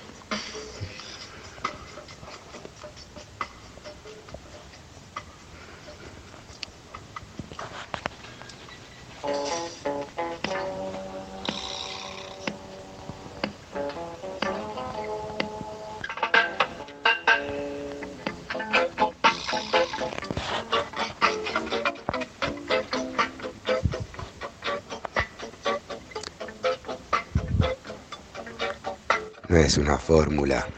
No es una fórmula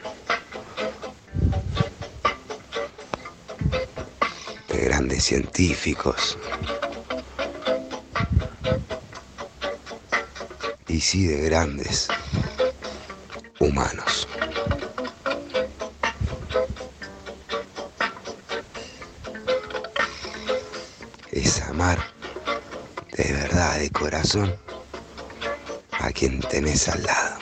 de grandes científicos, y sí de grandes humanos. Es amar de verdad, de corazón, a quien tenés al lado.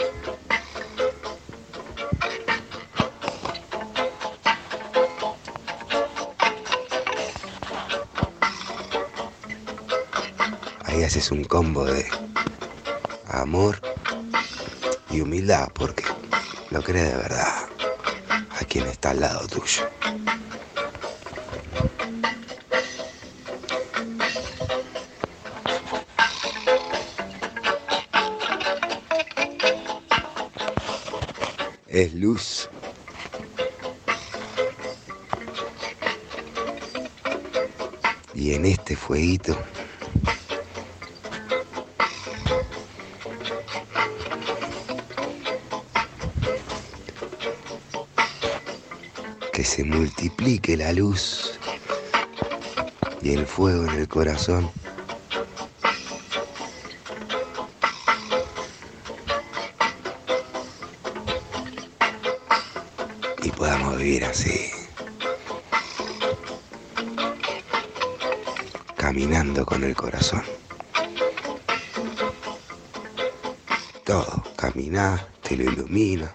Ahí haces un combo de amor y humildad, porque lo crees de verdad a quien está al lado tuyo. Es luz. Y en este fueguito que se multiplique la luz y el fuego en el corazón. Y podamos vivir así, caminando con el corazón. Todo, caminar, te lo ilumina.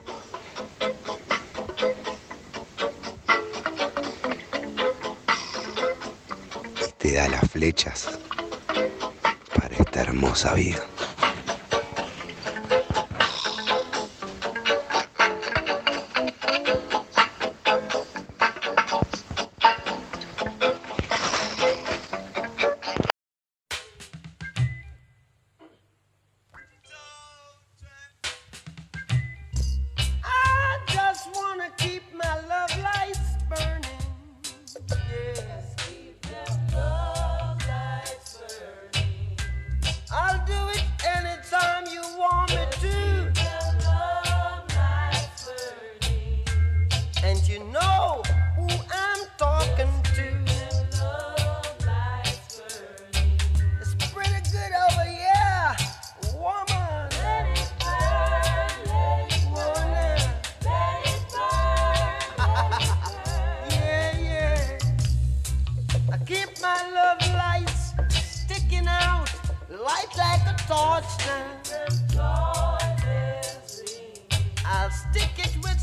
Y te da las flechas para esta hermosa vida. I just wanna keep my love lights burning. Yes, keep them love lights burning. I'll do it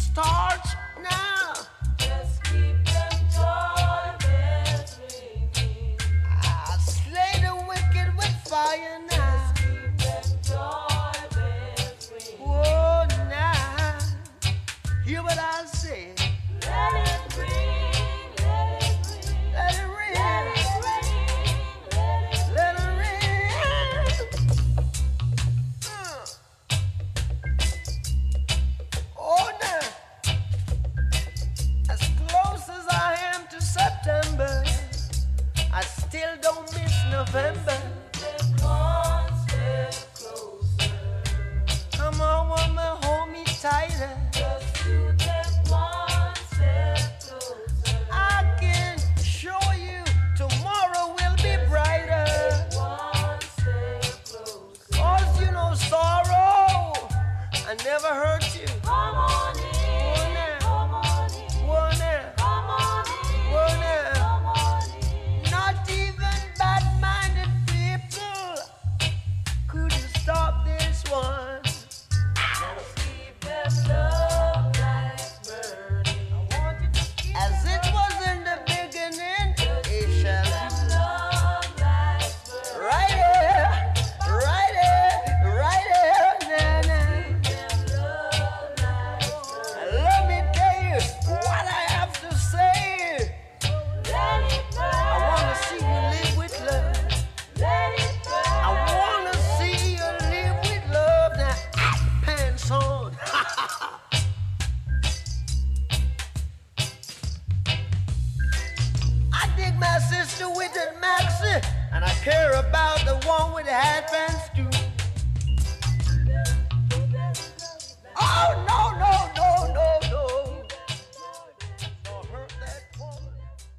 starts now. Just keep them joy bells ringing. I'll slay the wicked with fire now. Just keep them joy bells ringing. Whoa, now. Hear what I say. Let it ring, let it ring, Let it ring. let it ring, let it Let it ring. Oh, now. As close as I am to September, I still don't miss November. step one step closer. Come on, woman, hold me tighter. Just to step one step closer. I can show you tomorrow will be brighter. One step closer. 'Cause you know sorrow, I never hurt you. Come on in, come on in, One now, come on in, one now. come on in. Not even bad-minded people couldn't stop this one. Just keep them love lights burning. As it was in the beginning, it shall Them love lights burning. right here, right here, right here, nah, nah. Them love lights burning. Let me tell you what I have to say. Let it burn. I wanna see you live with love. Let it burn. I wanna see you live with love. Now, pants on. I dig my sister with the maxi, and I care about the one with the hat pants too. Oh no, no, no, no, no. Don't hurt that woman.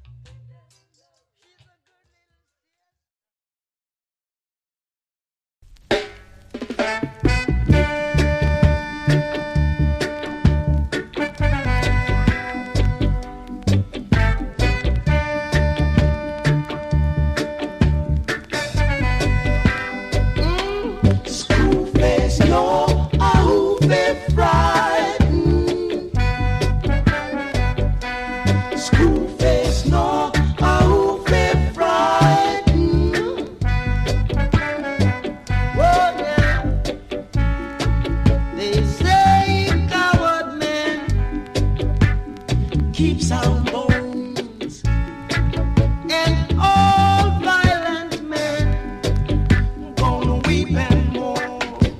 Schoolface, no, I hope they frightened. Schoolface, no, I hope they frightened. Whoa, now. They say coward men keeps on bones, and all violent men gonna weep and mourn.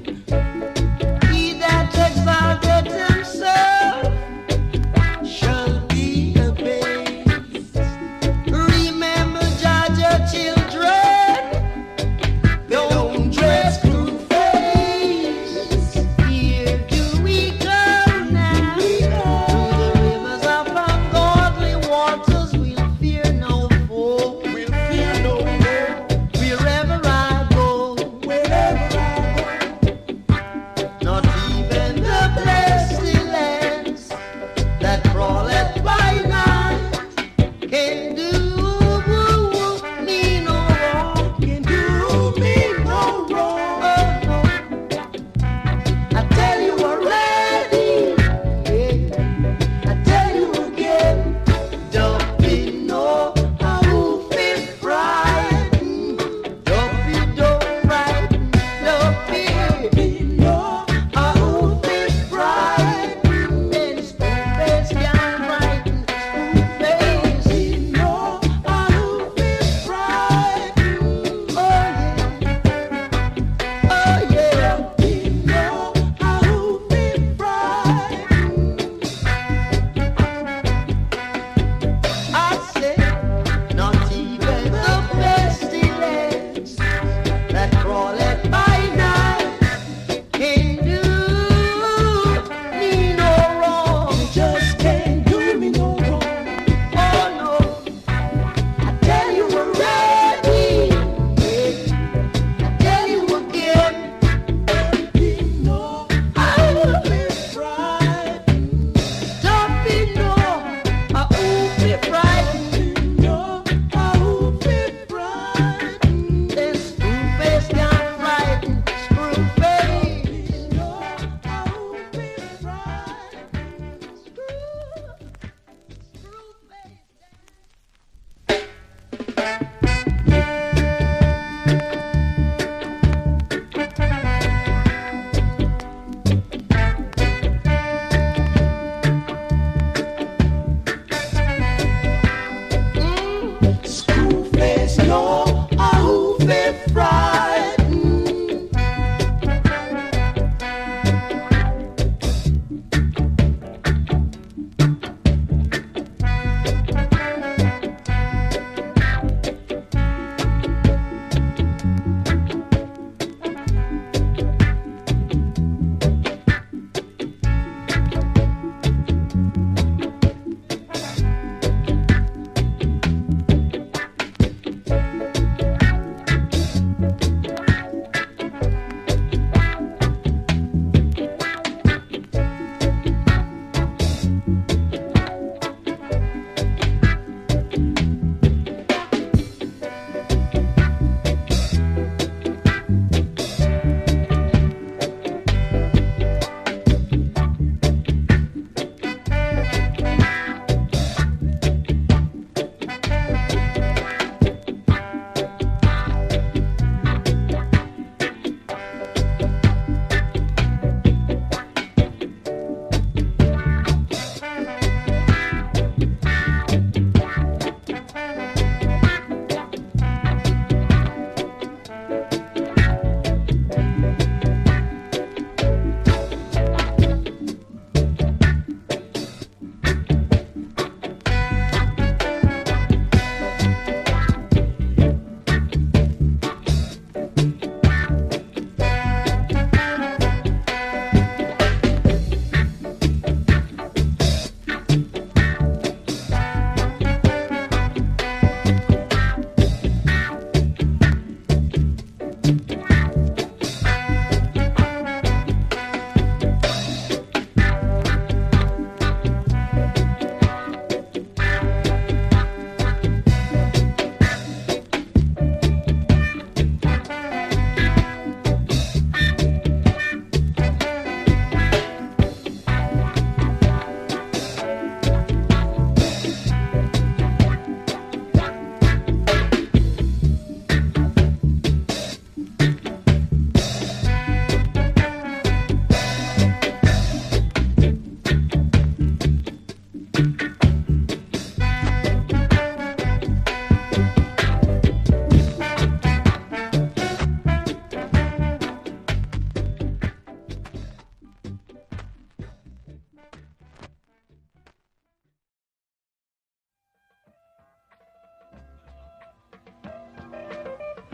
He that exalted himself shall be abased. Remember, judge your children. Don't dress blue face. Here do we go now, to the rivers of ungodly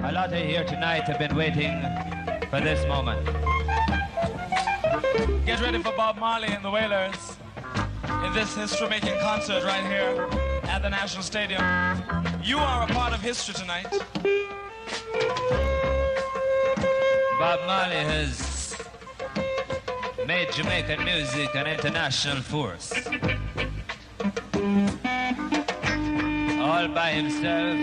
A lot of you here tonight have been waiting for this moment. Get ready for Bob Marley and the Wailers in this history-making concert right here at the National Stadium. You are a part of history tonight. Bob Marley has made Jamaican music an international force. All by himself,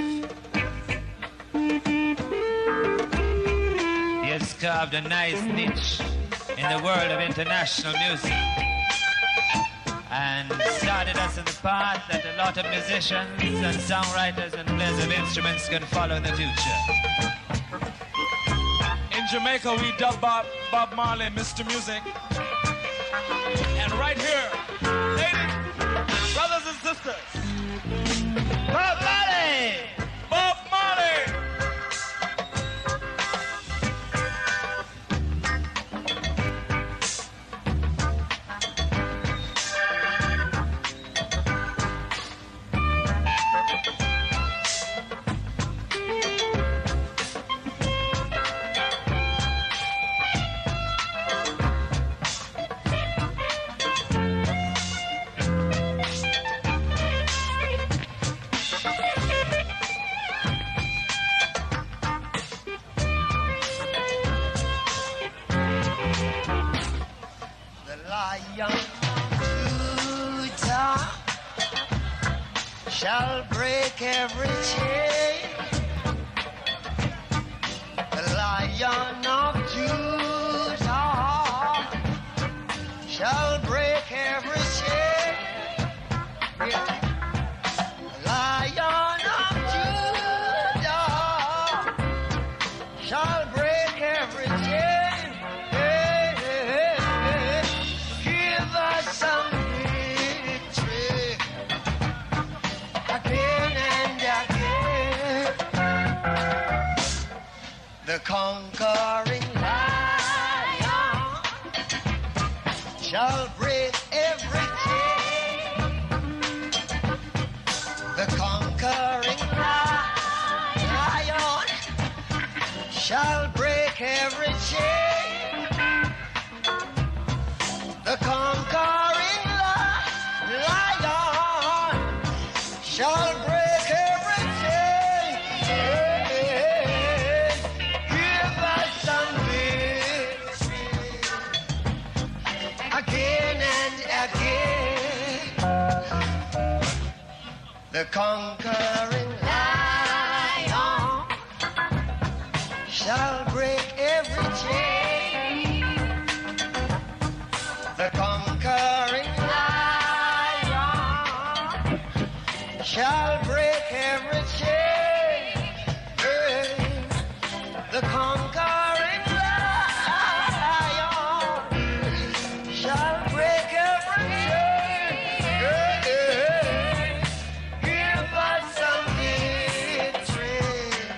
he has carved a nice niche in the world of international music and started us in the path that a lot of musicians and songwriters and players of instruments can follow in the future. In Jamaica, we dub Bob Marley Mr. Music. And right here, ladies, brothers and sisters, Bob Marley! Bob Marley! Shall break every chain. The Lion of Judah shall break every chain. Yeah. The Lion of Judah shall break every chain. Hey, hey, hey. Give us some victory again and again. The conquering lion shall break every chain. The conquering lion shall break every chain. The conquering lion shall break every chain. Give us some victory again and again. The conquering lion shall break every chain. The conquering lion shall break every chain. The conquering lion shall break every chain. Give us some victory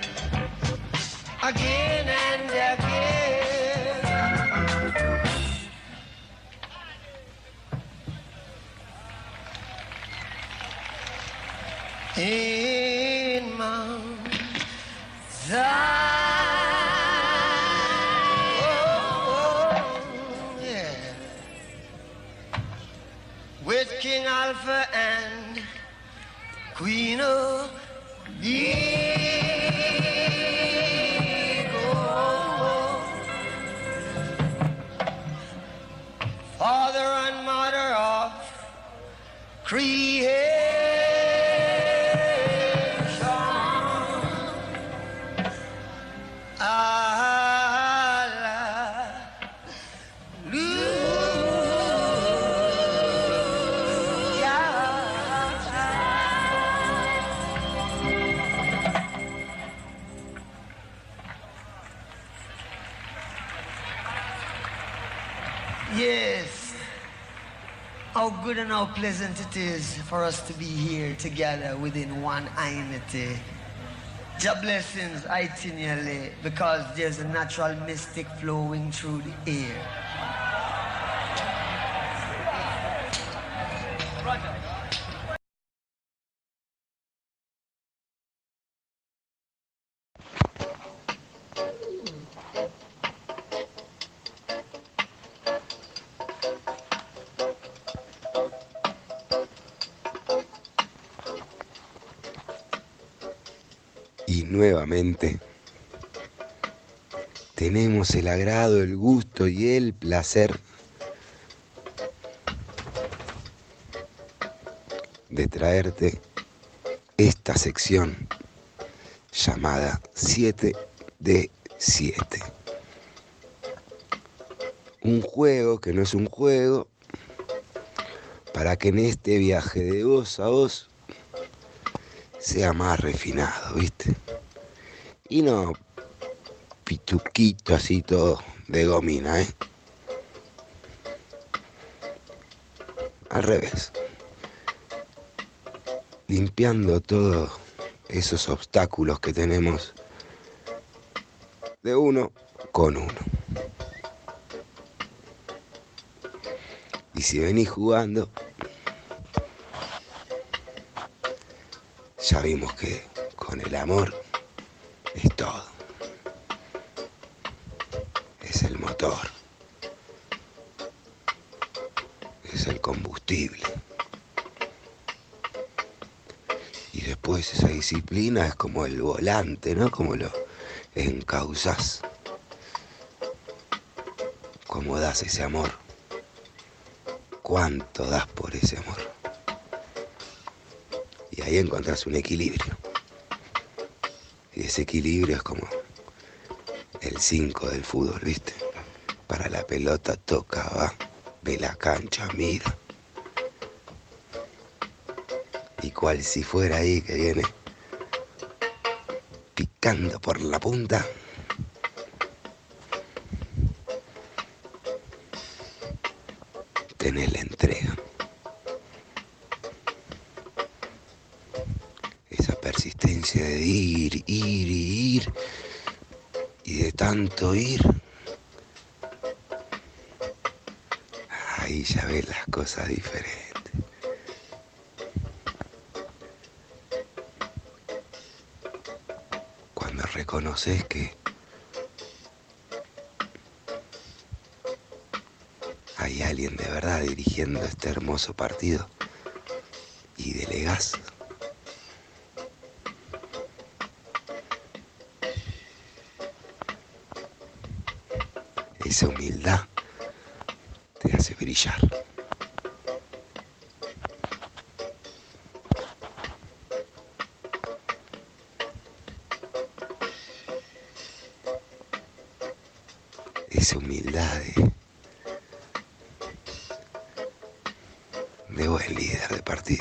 again and again. In Mount Zion, yeah, with King Alpha and Queen Omega, Father and Mother of creation. Yes. How good and how pleasant it is for us to be here together within one unity. Your blessings itinerally, because there's a natural mystic flowing through the air. Y nuevamente tenemos el agrado, el gusto y el placer de traerte esta sección llamada 7 de 7. Un juego que no es un juego, para que en este viaje de voz a voz sea más refinado, ¿viste? Y no pituquito así todo de gomina, ¿eh? Al revés. Limpiando todos esos obstáculos que tenemos de uno con uno. Y si venís jugando, ya vimos que con el amor es todo. Es el motor. Es el combustible. Y después esa disciplina es como el volante, ¿no? Como lo encauzás. Cómo das ese amor. Cuánto das por ese amor. Y ahí encontrás un equilibrio. Y ese equilibrio es como el 5 del fútbol, ¿viste? Para la pelota toca, va, ve la cancha, mira. Y cual si fuera ahí que viene picando por la punta. Tenés la entrega. Esa persistencia de ir, y de tanto ir, ahí ya ves las cosas diferentes. Cuando reconoces que hay alguien de verdad dirigiendo este hermoso partido y delegás. Esa humildad te hace brillar. Esa humildad de buen líder de partido.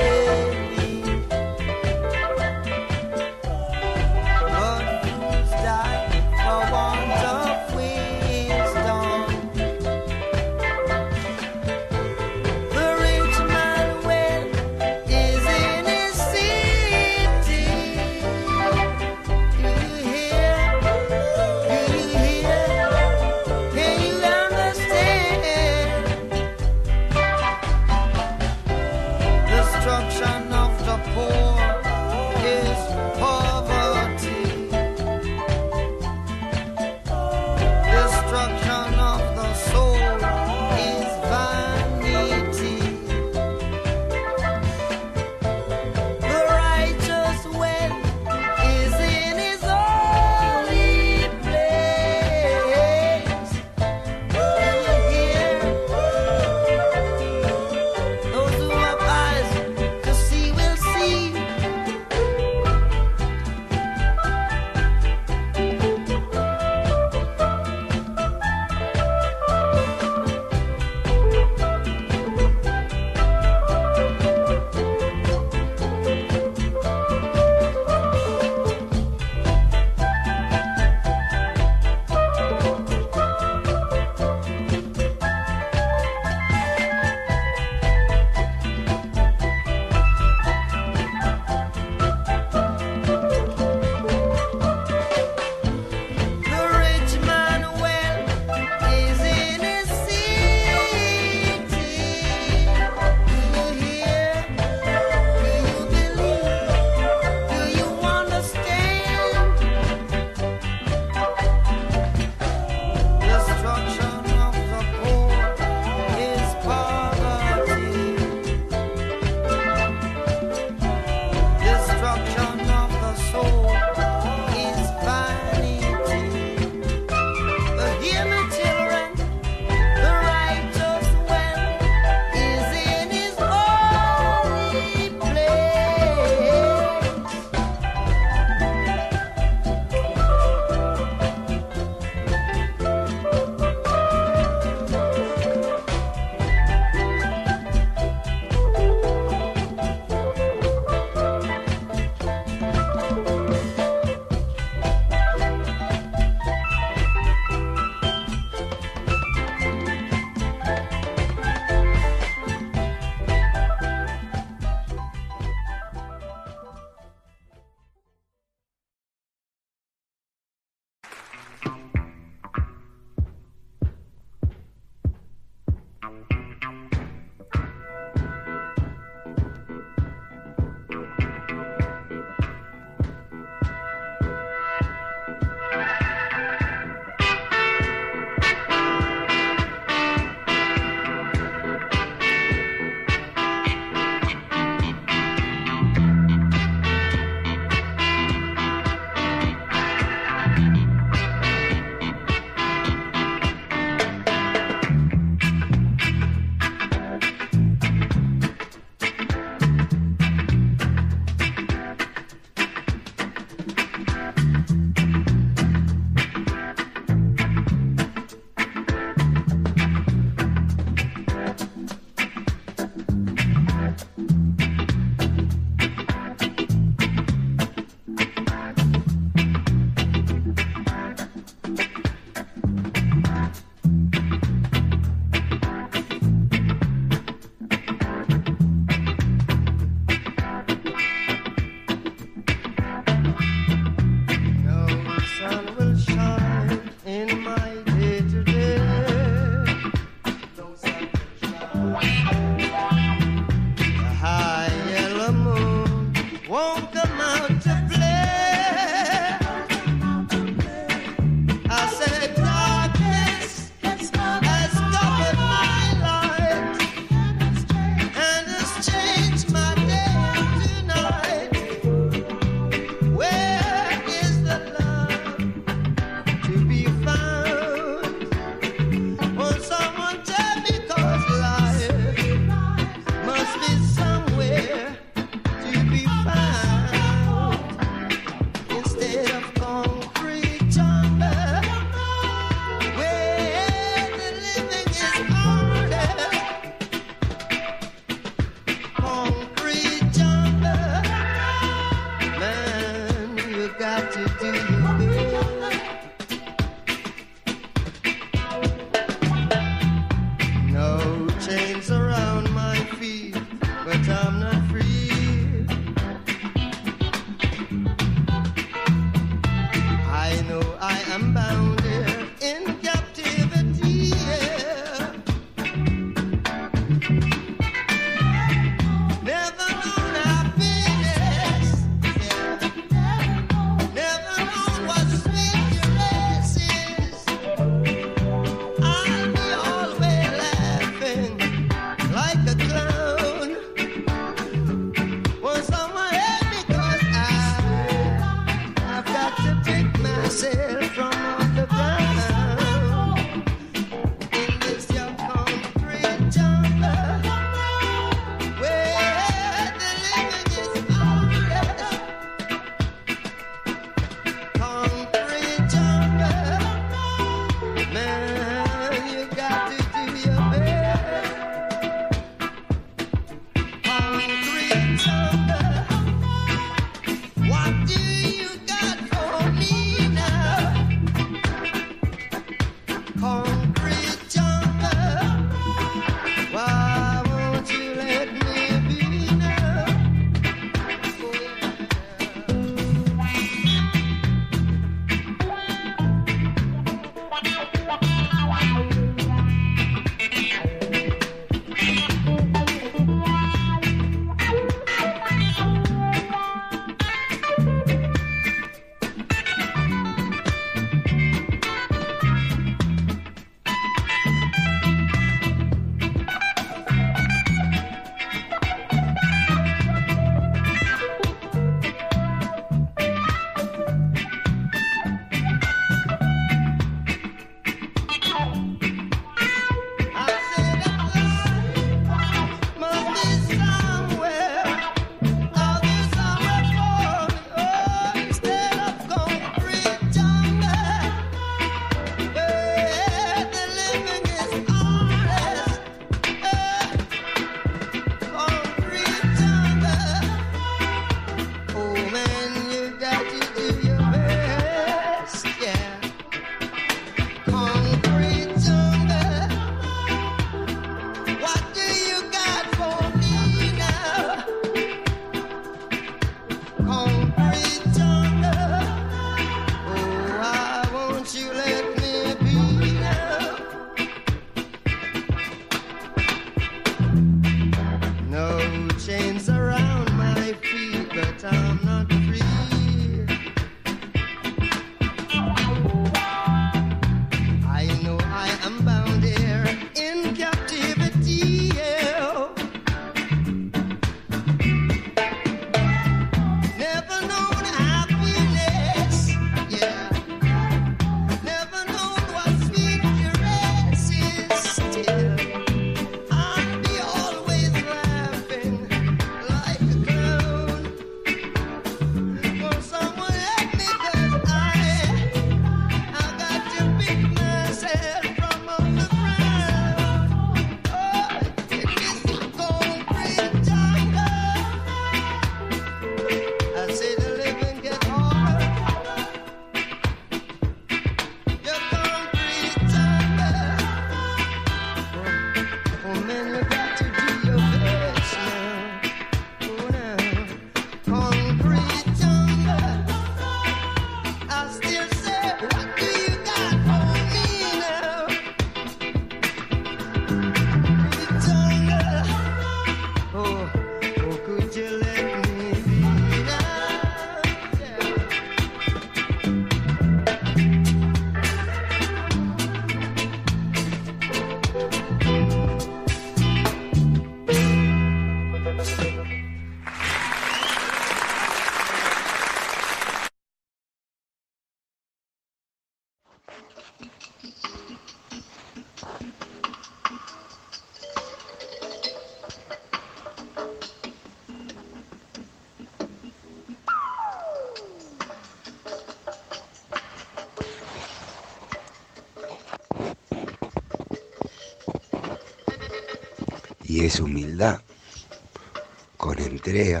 Y esa humildad, con entrega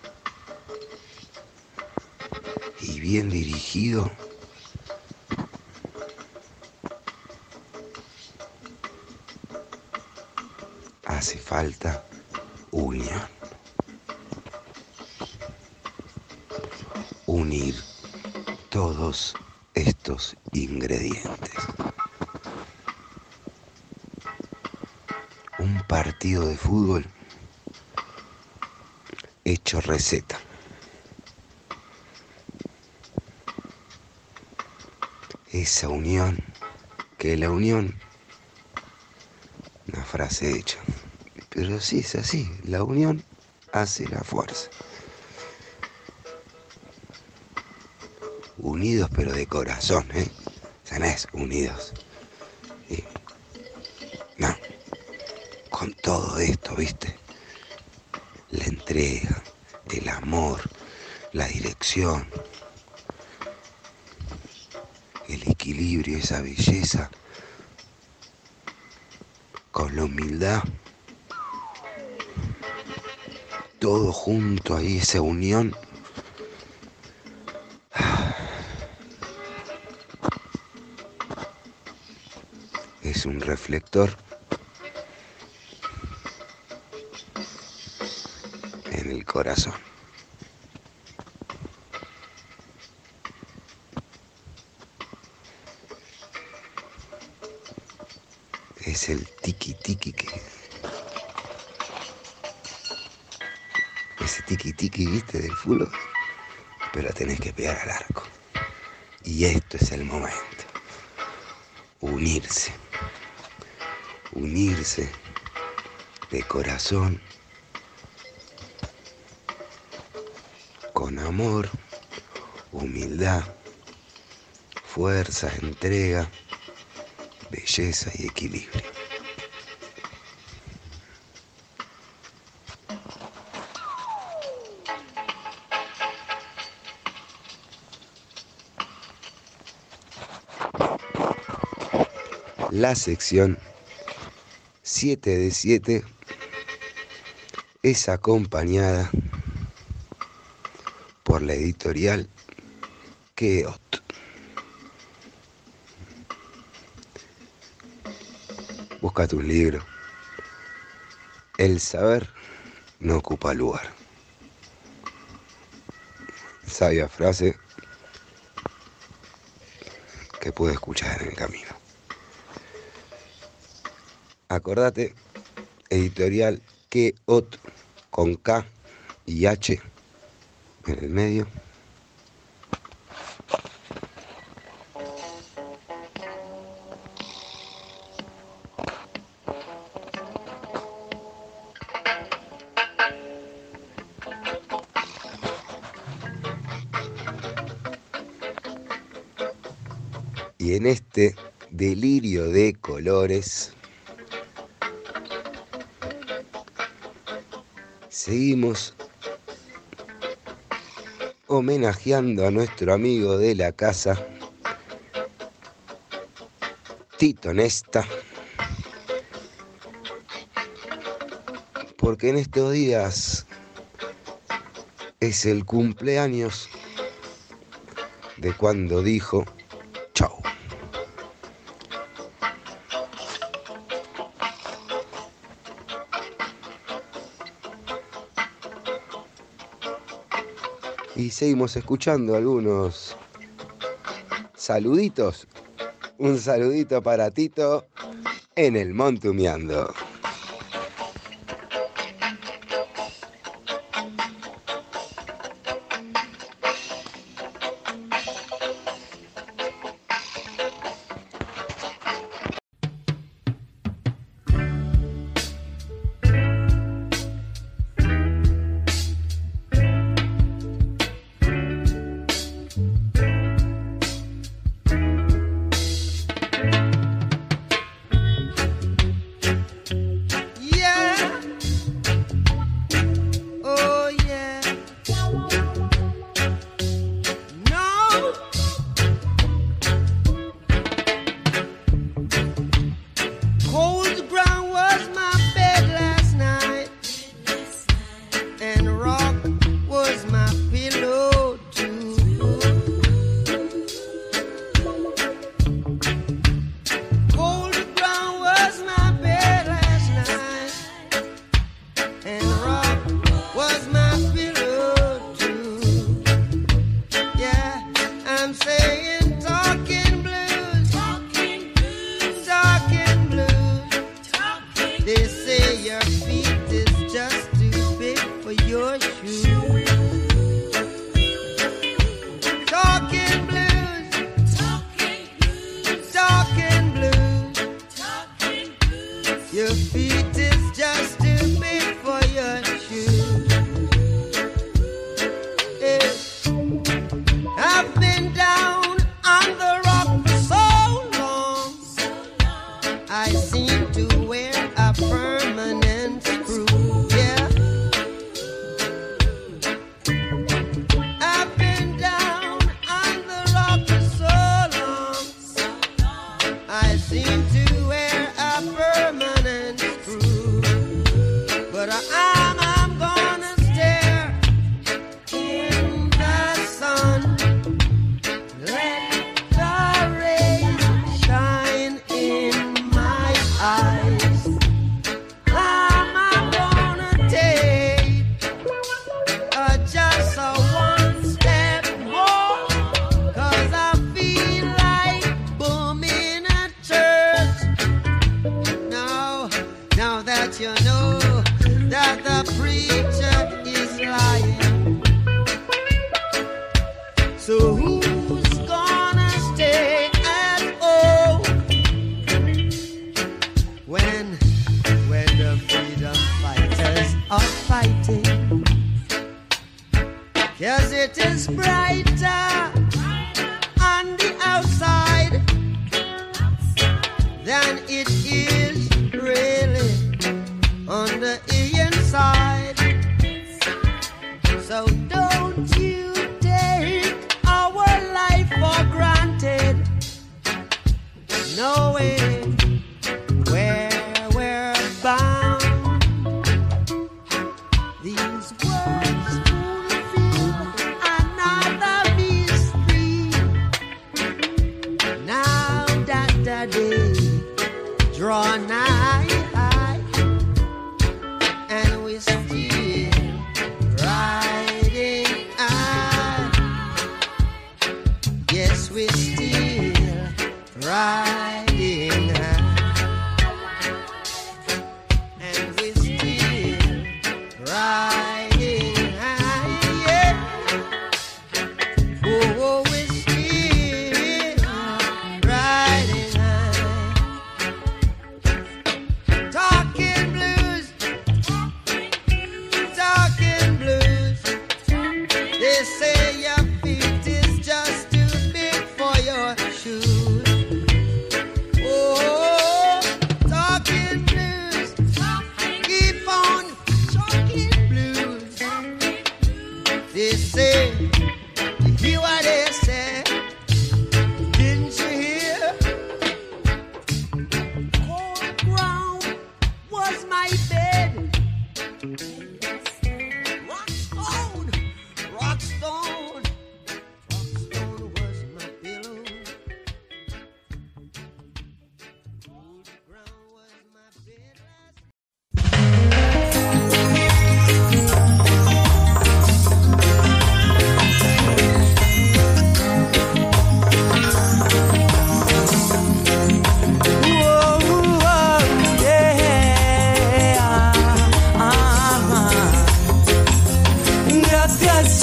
y bien dirigido, hace falta unión. Unir todos estos ingredientes. Un partido de fútbol hecho receta. Esa unión, que la unión, una frase hecha, pero sí es así, la unión hace la fuerza. Unidos pero de corazón, ¿eh? O sea, no es unidos. No, con todo esto, ¿viste? La entrega, el amor, la dirección, el equilibrio, esa belleza, con la humildad, todo junto ahí, esa unión. Es un reflector en el corazón. Es el tiki-tiki ese tiki-tiki, ¿viste? Del fútbol, pero tenés que pegar al arco. Y esto es el momento. Unirse de corazón, con amor, humildad, fuerza, entrega, belleza y equilibrio. La sección 7 de 7 es acompañada por la editorial Keot. Búscate un libro. El saber no ocupa lugar. Sabia frase que pude escuchar en el camino. Acordate, editorial Keot con K y H en el medio. Y en este delirio de colores seguimos homenajeando a nuestro amigo de la casa, Tito Nesta, porque en estos días es el cumpleaños de cuando dijo chau. Y seguimos escuchando algunos saluditos. Un saludito para Tito en el Montumeando. your feet is just too big for your shoes. Talking blues, talking blues, your feet is just too big for your shoes. Yeah. I've been down on the rock for so long, I seem to wear a permanent screw. Yeah. I've been down on the rock for so long, I seem to wear a permanent screw. But I'm gonna stare in the sun, let the rays shine in my eyes. I'm gonna take just a one step more, 'cause I feel like booming a church. Now that you know that the preacher is lying, so who's gonna stay at home when the freedom fighters are fighting? 'Cause it is brighter on the outside than it is really on the inside. So don't you take our life for granted, knowing where we're bound. These words fulfill another mystery. Now that the day draw nigh, and we still riding high. Yes, we still riding high, and we still riding high. Yeah. Oh, we still riding high. Talking blues, talking blues. They say your feet is just too big for your shoes. Oh, talking blues, keep on talking blues. They say, you hear what they say? Didn't you hear? Cold ground was my bed. Rockstone, rockstone, rockstone was my pillow. Cold ground was my bed last Gracias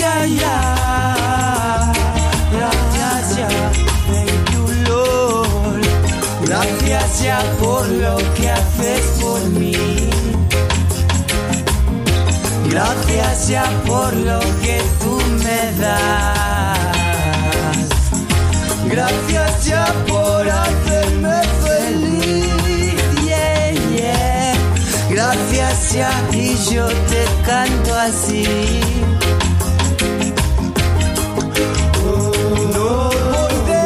ya, thank you Lord. Gracias ya por lo que haces por mí. Gracias ya por lo que tú me das. Gracias ya por hacerme feliz. Yeah, yeah. Gracias ya y yo te canto así. No voy de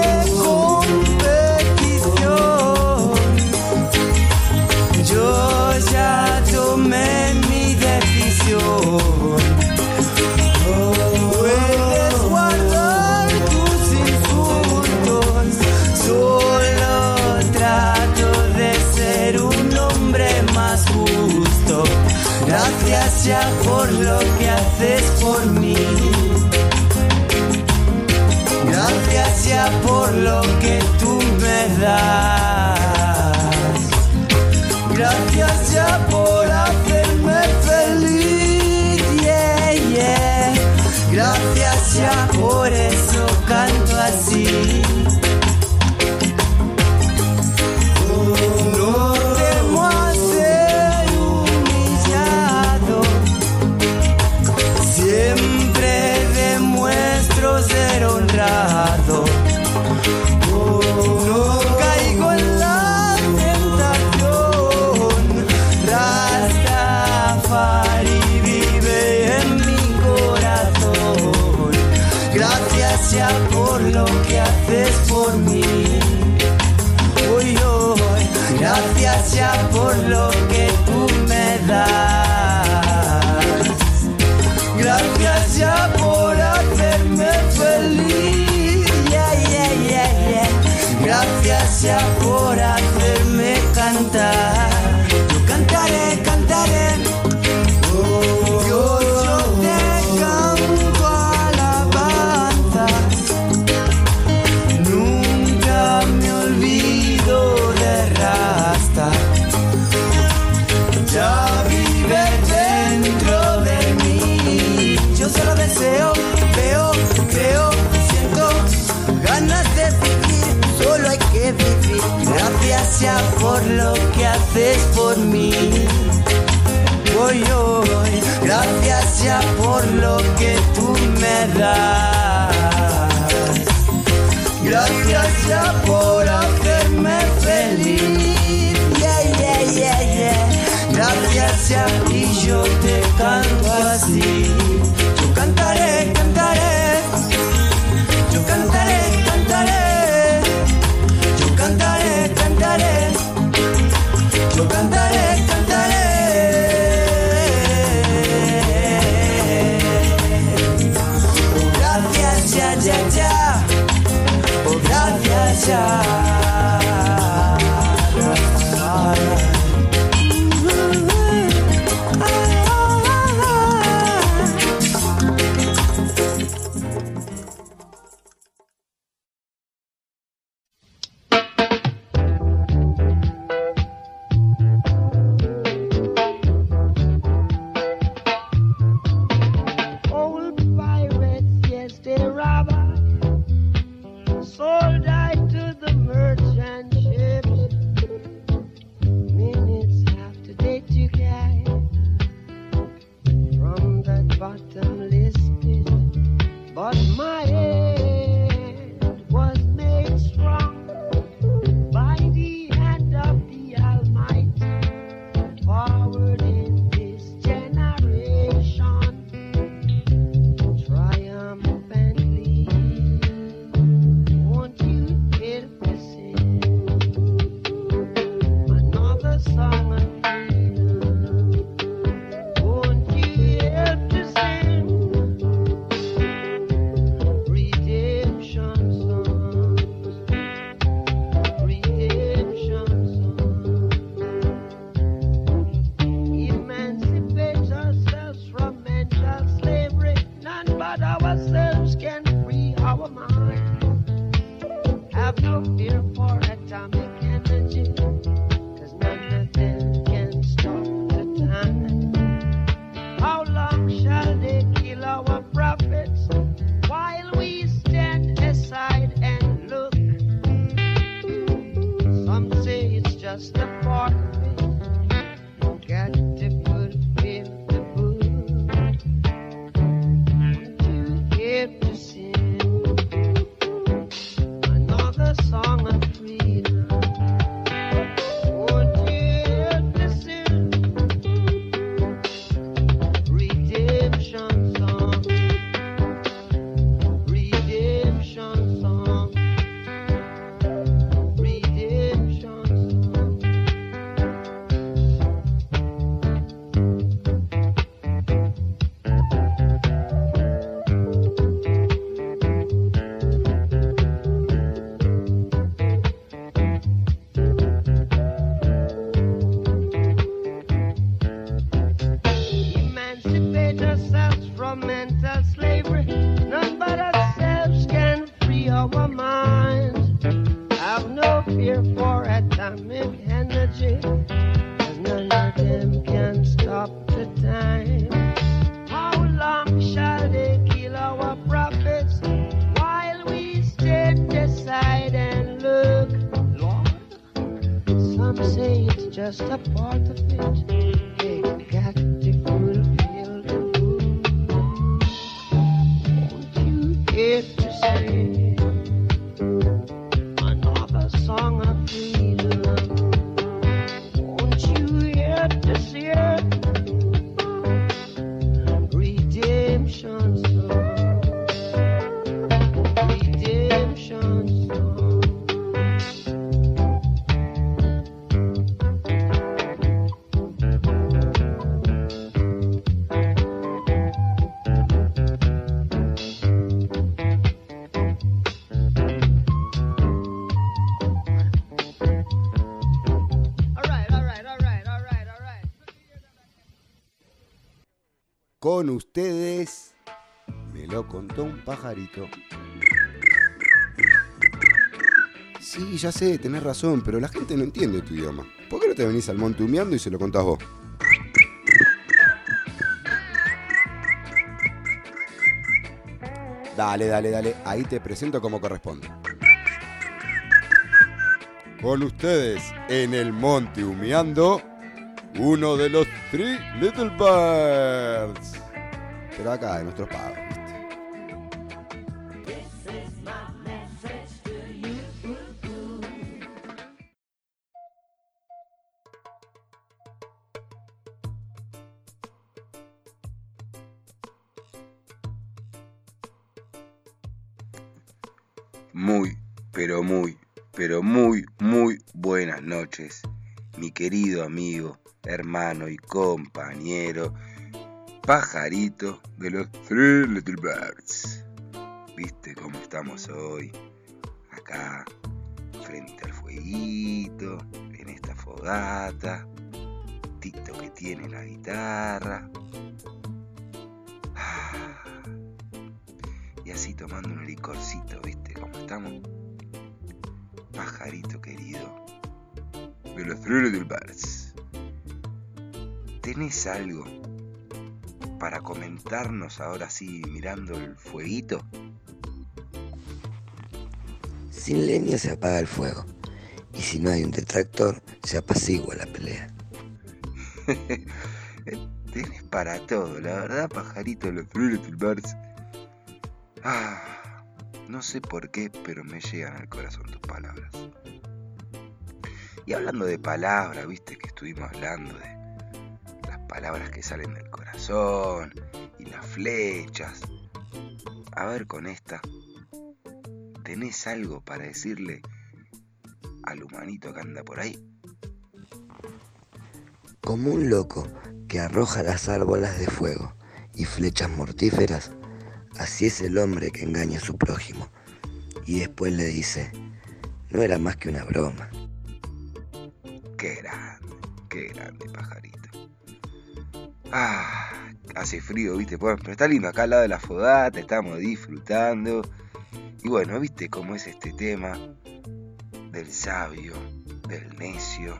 competición, yo ya tomé mi decisión. Puedes guardar tus insultos, solo trato de ser un hombre más justo. Gracias ya por lo que haces por mí. Gracias ya por lo que tú me das. Gracias ya por hacer que haces por mí. Uy, uy, gracias ya por lo que tú me das. Gracias ya por hacerme feliz. Yeah, yeah, yeah, yeah. Gracias ya por hacerme cantar. Yo cantaré, cantaré. Oh, yo te canto alabanza. Nunca me olvido de Rasta. Ya vive dentro de mí. Yo solo deseo, veo, creo, siento ganas de vivir. Solo hay que vivir. Gracias ya por lo que haces por mí. Hoy, hoy, gracias ya por lo que tú me das. Gracias ya por hacerme feliz. Yeah, yeah, yeah, yeah. Gracias ya y yo te canto así. Yo cantaré, cantaré. Yo cantaré, cantaré. Yo cantaré, cantaré. Yo cantaré, cantaré. Oh, gracias ya, ya, ya. Oh, gracias ya. Old pirates, yes, they rob us. Sold I to the merchant ships. Minutes after they took I from that bottomless pit. But my hand was made strong by the hand of the Almighty. Forward in this generation, triumphantly. Won't you help me sing another song of freedom? Won't you help to sing redemption songs? Redemption songs. Emancipate ourselves from mental slavery. None but ourselves can free our minds. Have no fear for atomic energy, 'cause none of them can stop the time. How long shall they kill our prophets while we stand aside and look? Some say it's just a part of it. Got to fulfill the book. To give to sin another song of freedom. Won't you help to sing redemption song? Redemption song. Redemption song. Emancipate ourselves from mental slavery. None but ourselves can free our minds. Have no fear for atomic energy, 'cause none of them can stop the time. How long shall they kill our prophets while we stand aside and look? Lord, some say it's just a part of it. They got to fulfill the book. Won't you help to sing another song of freedom? Won't you help to sing redemption song? Redemption Con ustedes, me lo contó un pajarito. Sí, ya sé, tenés razón, pero la gente no entiende tu idioma. ¿Por qué no te venís al monte humeando y se lo contás vos? Dale, ahí te presento como corresponde. Con ustedes, en el monte humeando, uno de los Three Little Birds. Pero acá, de nuestros pagos, ¿viste? Muy buenas noches, mi querido amigo, hermano y compañero, pajarito de los Three Little Birds. ¿Viste cómo estamos hoy? Acá, frente al fueguito, en esta fogata, Tito que tiene la guitarra. Y así tomando un licorcito, ¿viste cómo estamos? Pajarito querido de los Three Little Birds, ¿tenés algo para comentarnos ahora sí mirando el fueguito? Sin leña se apaga el fuego, y si no hay un detractor, se apacigua la pelea. Tenés para todo, la verdad, pajarito de los Three Little Birds. No sé por qué, pero me llegan al corazón tus palabras. Y hablando de palabras, viste que estuvimos hablando de las palabras que salen del corazón y las flechas. A ver, con esta, ¿tenés algo para decirle al humanito que anda por ahí? Como un loco que arroja las árbolas de fuego y flechas mortíferas, así es el hombre que engaña a su prójimo y después le dice, no era más que una broma. Qué grande pajarito. Hace frío, viste, pero está lindo acá al lado de la fogata, estamos disfrutando. Y bueno, viste cómo es este tema del sabio, del necio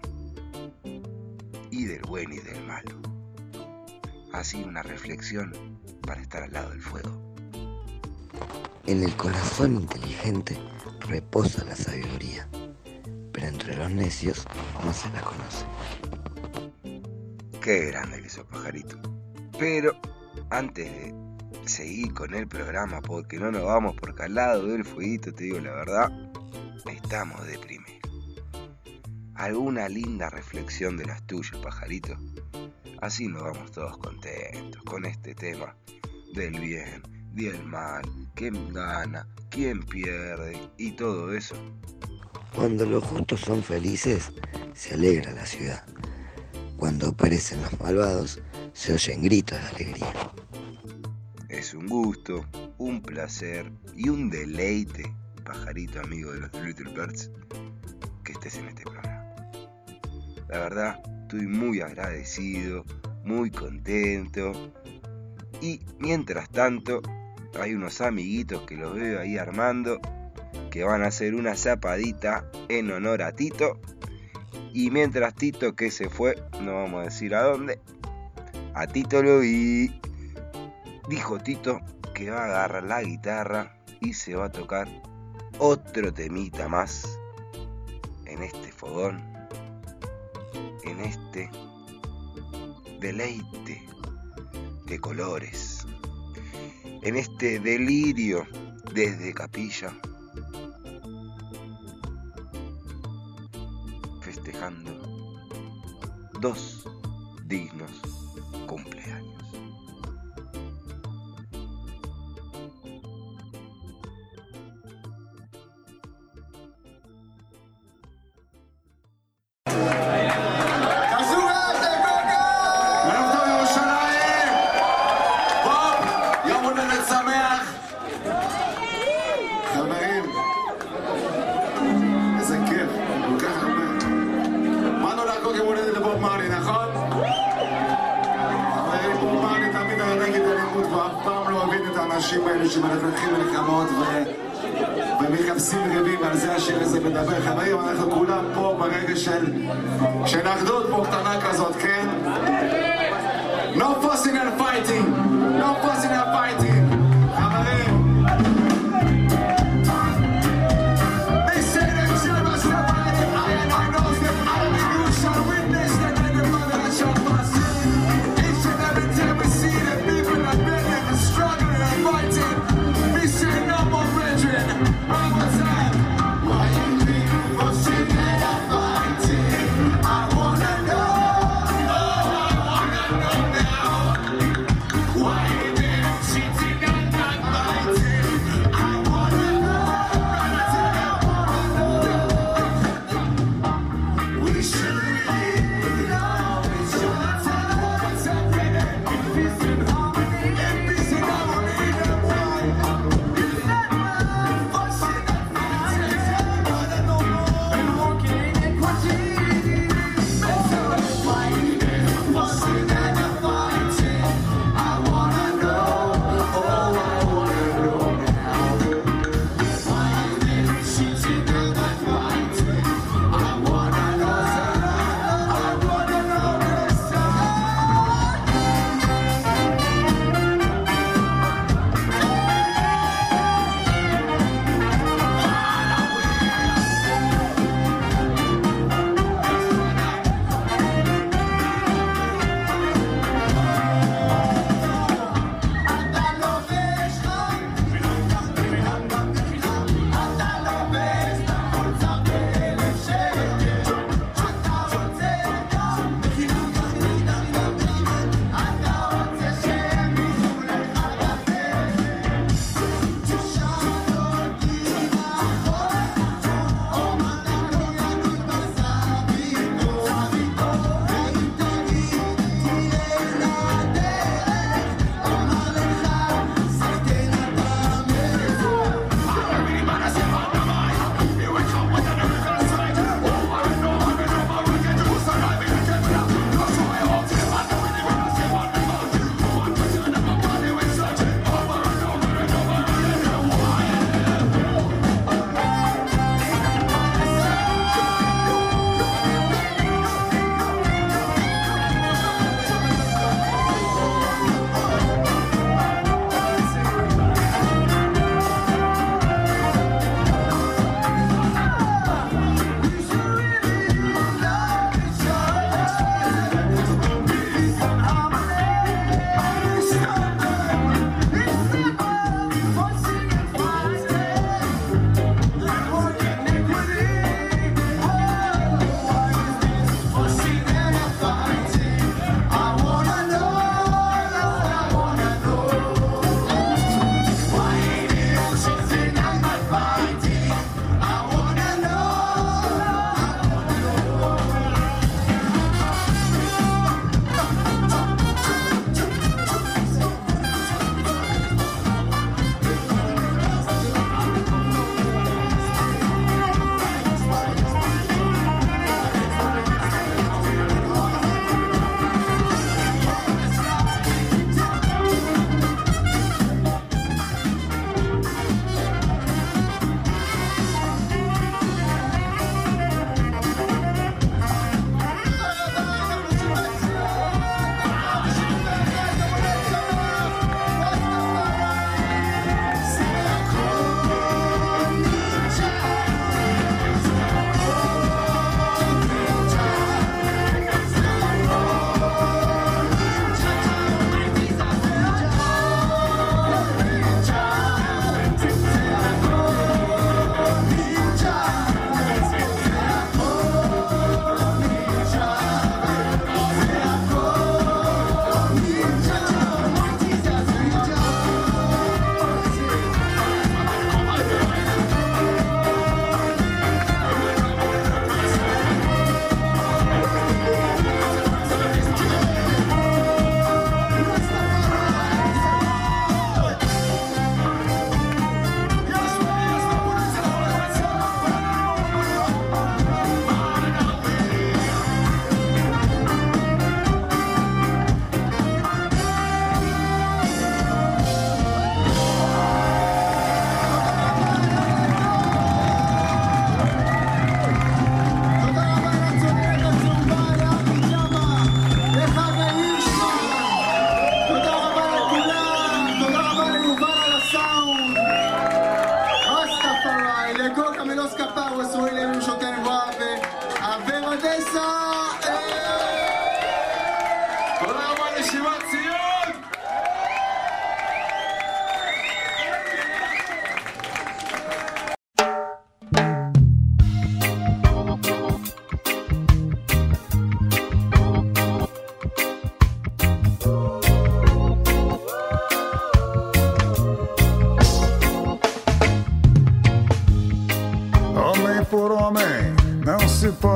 y del bueno y del malo. Así una reflexión para estar al lado del fuego. En el corazón inteligente reposa la sabiduría, pero entre los necios no se la conoce. Qué grande que sos, pajarito. Pero antes de seguir con el programa, porque no nos vamos porque al lado del fueguito, te digo la verdad, estamos deprimidos. ¿Alguna linda reflexión de las tuyas, pajarito? Así nos vamos todos contentos con este tema del bien y el mal, quién gana, quién pierde y todo eso. Cuando los justos son felices, se alegra la ciudad. Cuando aparecen los malvados, se oyen gritos de alegría. Es un gusto, un placer y un deleite, pajarito amigo de los Little Birds, que estés en este programa. La verdad, estoy muy agradecido, muy contento. Y mientras tanto, hay unos amiguitos que los veo ahí armando, que van a hacer una zapadita en honor a Tito. Y mientras Tito, que se fue, no vamos a decir a dónde, a Tito lo vi. Dijo Tito que va a agarrar la guitarra y se va a tocar otro temita más en este fogón, en este deleite de colores, en este delirio desde Capilla, festejando 2 dignos cumpleaños. חברים, איזה כיף, כל כך הרבה. באנו לחגוג יום הולדת לבוב מרלי, נכון? האנשים האלה שמנפנחים מלחמות ומחפשים רבים, על זה השיר הזה מדבר. חברים, אנחנו כולם פה ברגע של אחדות פה קטנה כזאת, כן? No fussing and fighting, no fussing and fighting. חברים, they say that you must have fighting. I and I know that I and you shall witness that in the mother that shall pass. Each and every time we see the people that been in the struggle and fighting, we say no more brethren. One more time. Why you people fussing and fighting? I wanna know. Oh, I wanna know now.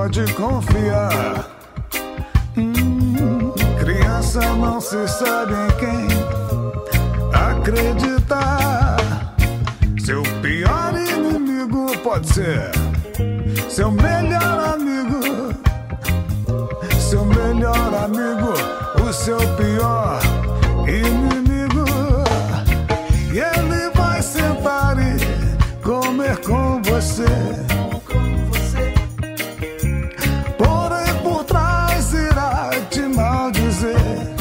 pode confiar. Criança não se sabe em quem acreditar. Seu pior inimigo pode ser seu melhor amigo. Seu melhor amigo, o seu pior inimigo. E ele vai sentar e comer com você. Porém por trás irá te maldizer.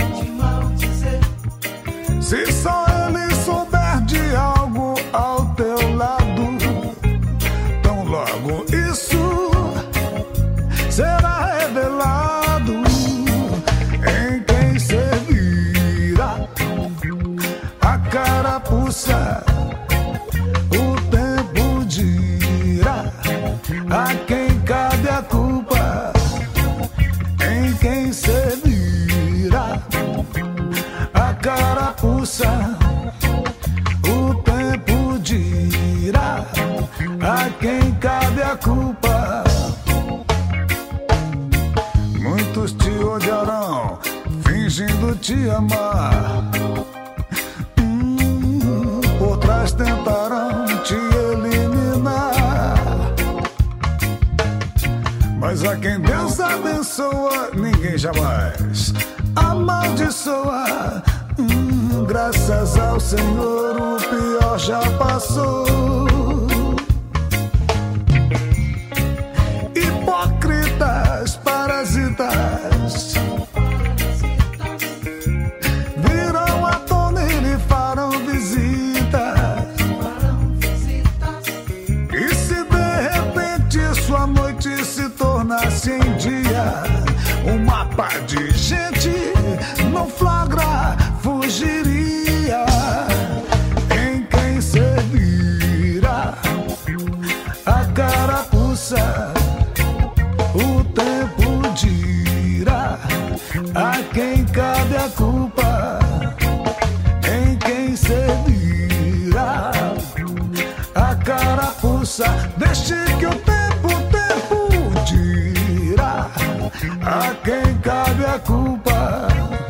Se só ele souber de algo ao teu lado, tão logo isso será revelado em quem servirá a carapuça. O tempo dirá a quem cabe a culpa, em quem servirá a carapuça. O tempo dirá a quem cabe a culpa. Muitos te odiarão, fingindo te amar. Por trás tentarão te eliminar. Mas a quem Deus abençoa, ninguém jamais amaldiçoa. Graças ao Senhor, o pior já passou. Hipócritas, parasitas, virão à tona e lhe farão visitas. E se de repente sua noite se tornasse em dia, uma pá de gente não flagra fugiria. Em quem servirá a carapuça. O tempo dirá a quem cabe a culpa, em quem servirá a carapuça. Deixe que o tempo dirá a quem cabe a culpa.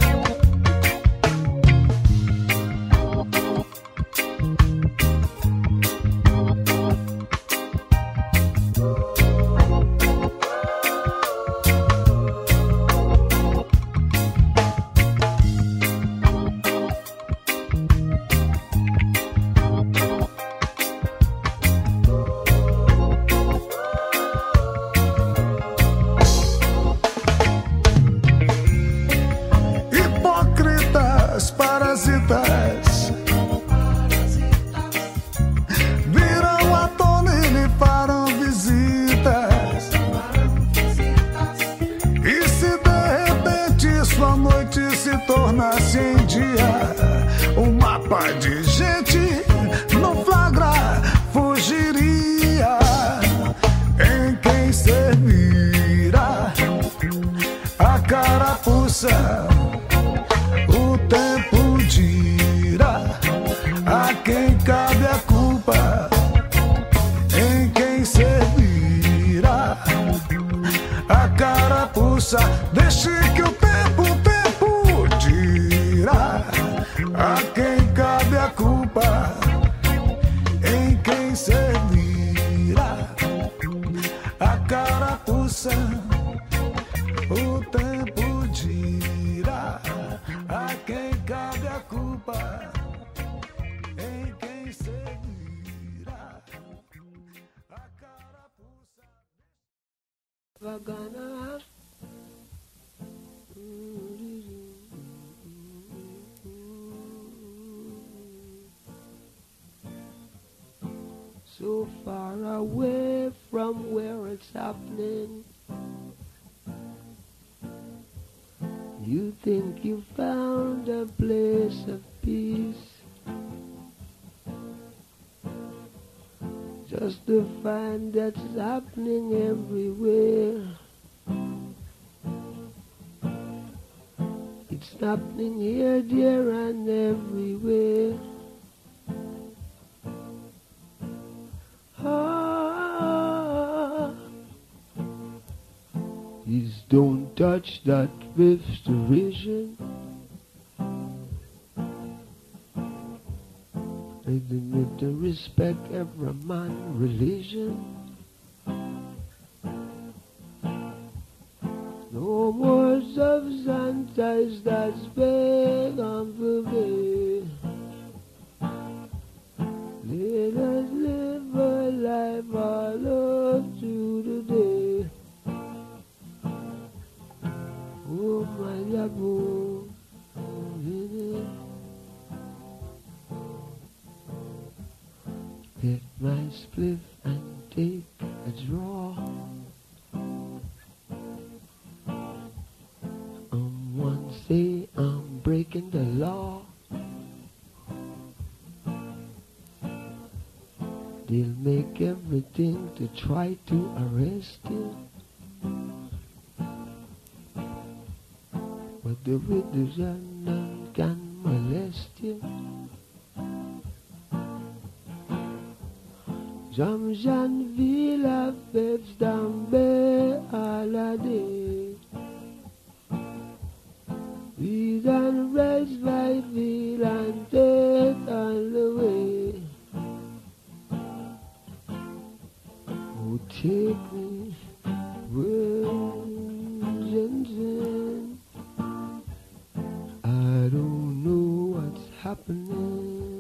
Hipócritas, parasitas, virão à tona e lhe farão visitas. E se de repente sua noite se tornasse em dia, uma pá de gente não flagra fugiria. Em quem servirá a carapuça. O tempo dirá a quem cabe a culpa, em quem servirá a carapuça. Deixe que o tempo dirá a quem cabe a culpa, em quem servirá a carapuça. O tempo dirá a quem cabe a culpa, em quem servirá a carapuça. Vagana. So far away from where it's happening, you think you found a place of peace, just to find that's happening everywhere. It's happening here, there, and everywhere. Ah, don't touch that with derision. They need to respect every man religion. No more substance that's big on the way. Let us live a life all up to the day. Oh my love, get my spliff and take a draw. One say I'm breaking the law. They'll make everything to try to arrest you. But the widows and none can molest you. Jamjanville a fêtes d'Ambé à la day. We done raise my feel and take all the way. Oh, take me where Jensen. I don't know what's happening.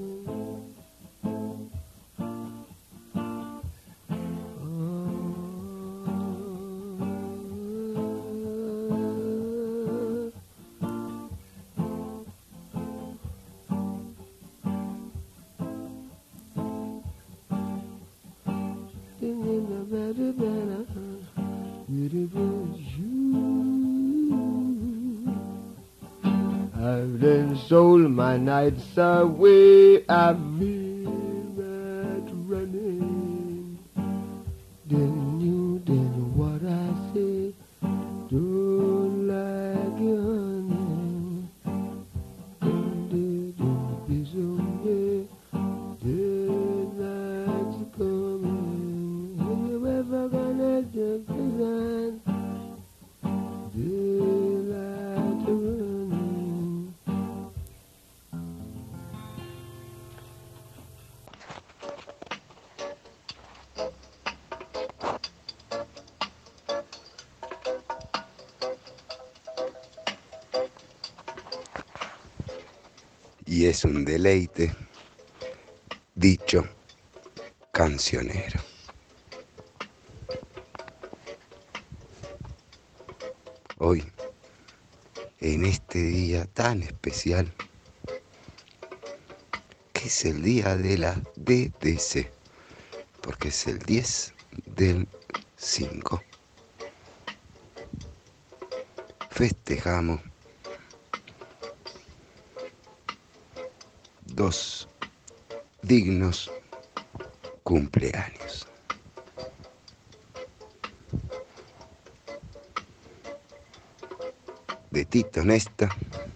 I've then sold my nights away. I've been running. Then you did what I say. Don't like your honey. And didn't be someday. Daylight's coming. And you ever gonna take the sign? Daylight's running. Y es un deleite dicho cancionero. Hoy, en este día tan especial, que es el día de la DDC, porque es el 10 del 5, festejamos 2 dignos cumpleaños. De Tito Nesta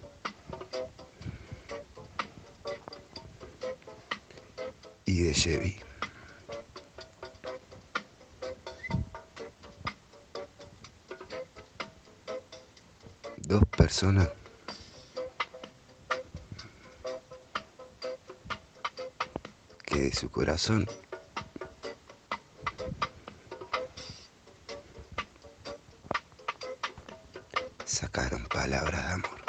y de Chevy. Dos personas que de su corazón sacaron palabras de amor.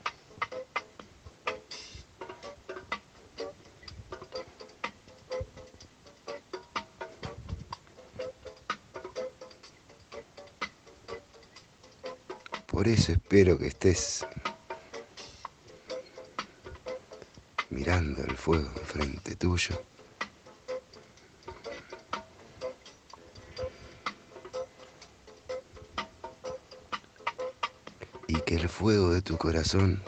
Por eso espero que estés mirando el fuego enfrente tuyo y que el fuego de tu corazón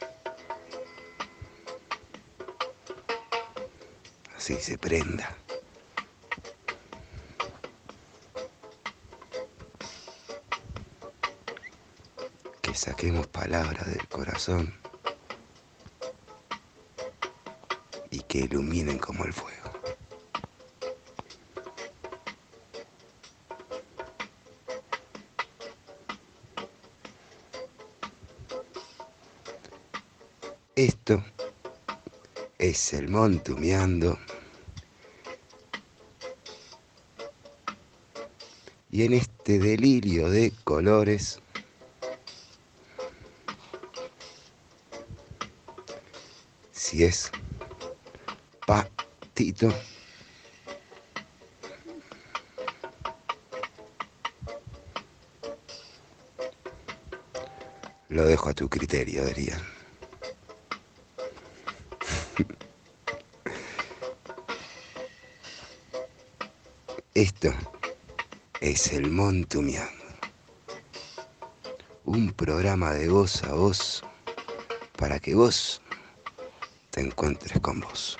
así se prenda. Que saquemos palabras del corazón y que iluminen como el fuego. Esto es el Monte Humeando. Y en este delirio de colores si es Patito, lo dejo a tu criterio, Adrián. Esto es el Monte Humeando, un programa de voz a voz para que vos te encuentres con vos.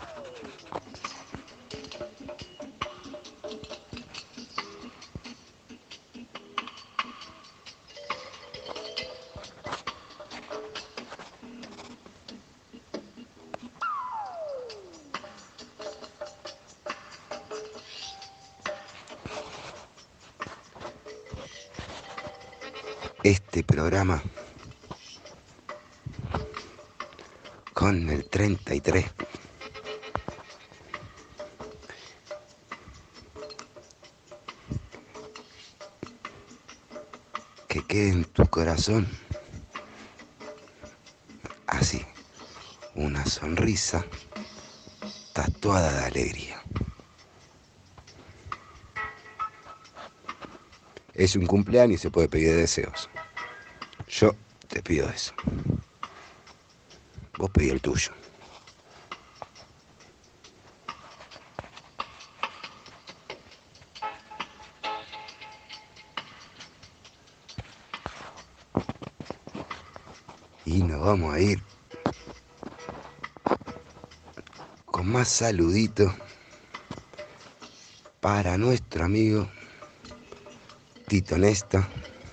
Este programa con el 33 que quede en tu corazón así, una sonrisa tatuada de alegría. Es un cumpleaños y se puede pedir deseos. Yo te pido eso. Vos pedí el tuyo. Y nos vamos a ir con más saluditos para nuestro amigo Tito Nesta.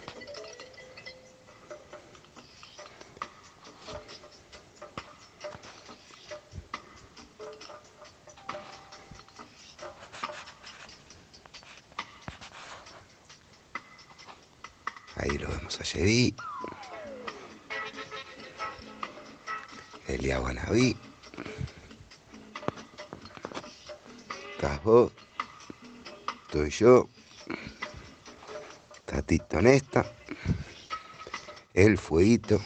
Ahí lo vemos a Yerí, Elia Guanabí, estás vos, estoy yo, Tito Nesta, el fueguito,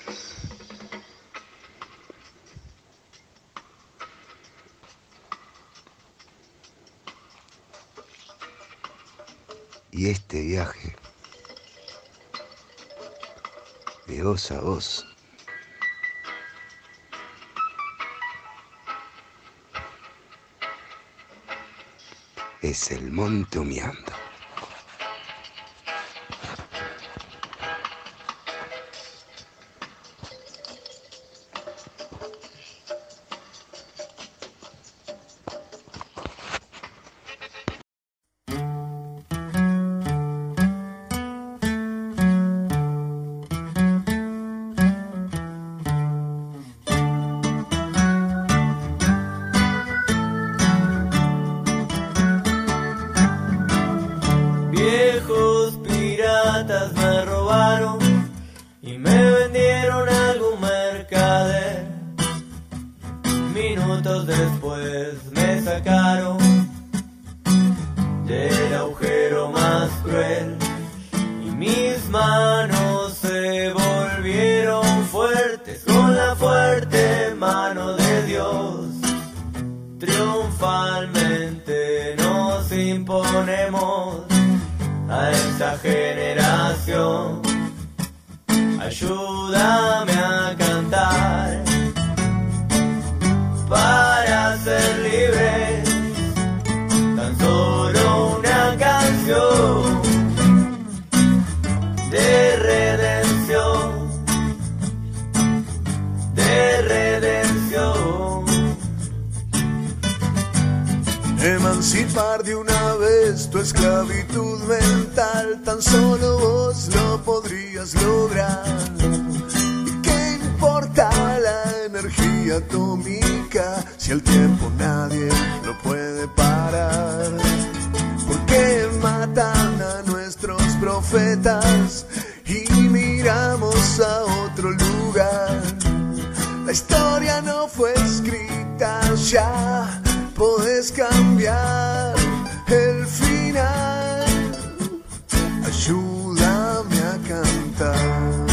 y este viaje de voz a voz es el Monte Humeando. Viejos piratas me robaron y me vendieron a algún mercader. Minutos después me sacaron del agujero más cruel y mis manos se volvieron fuertes con la fuerte mano de Dios. Triunfalmente nos imponemos a esta generación. Ayúdame a cantar para ser libres, tan solo una canción de redención, de redención. Emancipar de una vez tu esclavitud mental, tan solo vos lo podrías lograr. ¿Y qué importa la energía atómica si el tiempo nadie lo puede parar? ¿Por qué matan a nuestros profetas y miramos a otro lugar? La no fue escrita ya, podés cambiar el final. Ayúdame a cantar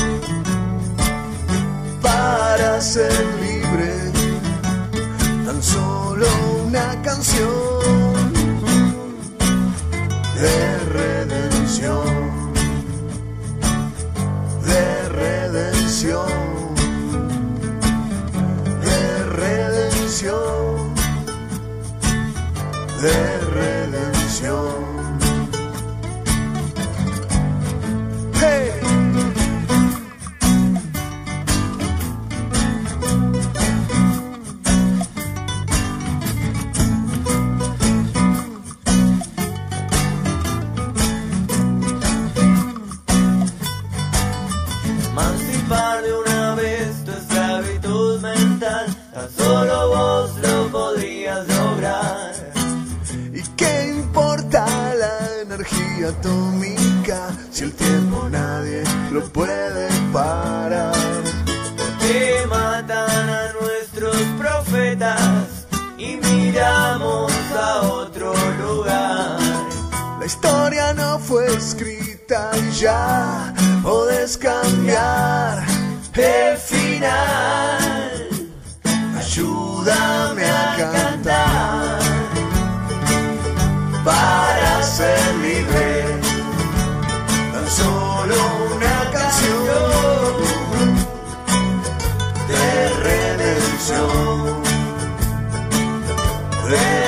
para ser libre, tan solo una canción de redención, de redención, de redención, de redención. Hey. Emancipar de una vez tu esclavitud mental, tan solo vos lo podrías lograr. ¿Y qué importa la energía atómica si el tiempo nadie lo puede parar? Que matan a nuestros profetas y miramos a otro lugar. La historia no fue escrita y ya podés cambiar el final. Ayúdame a cantar para ser libre, tan solo una canción de redención, de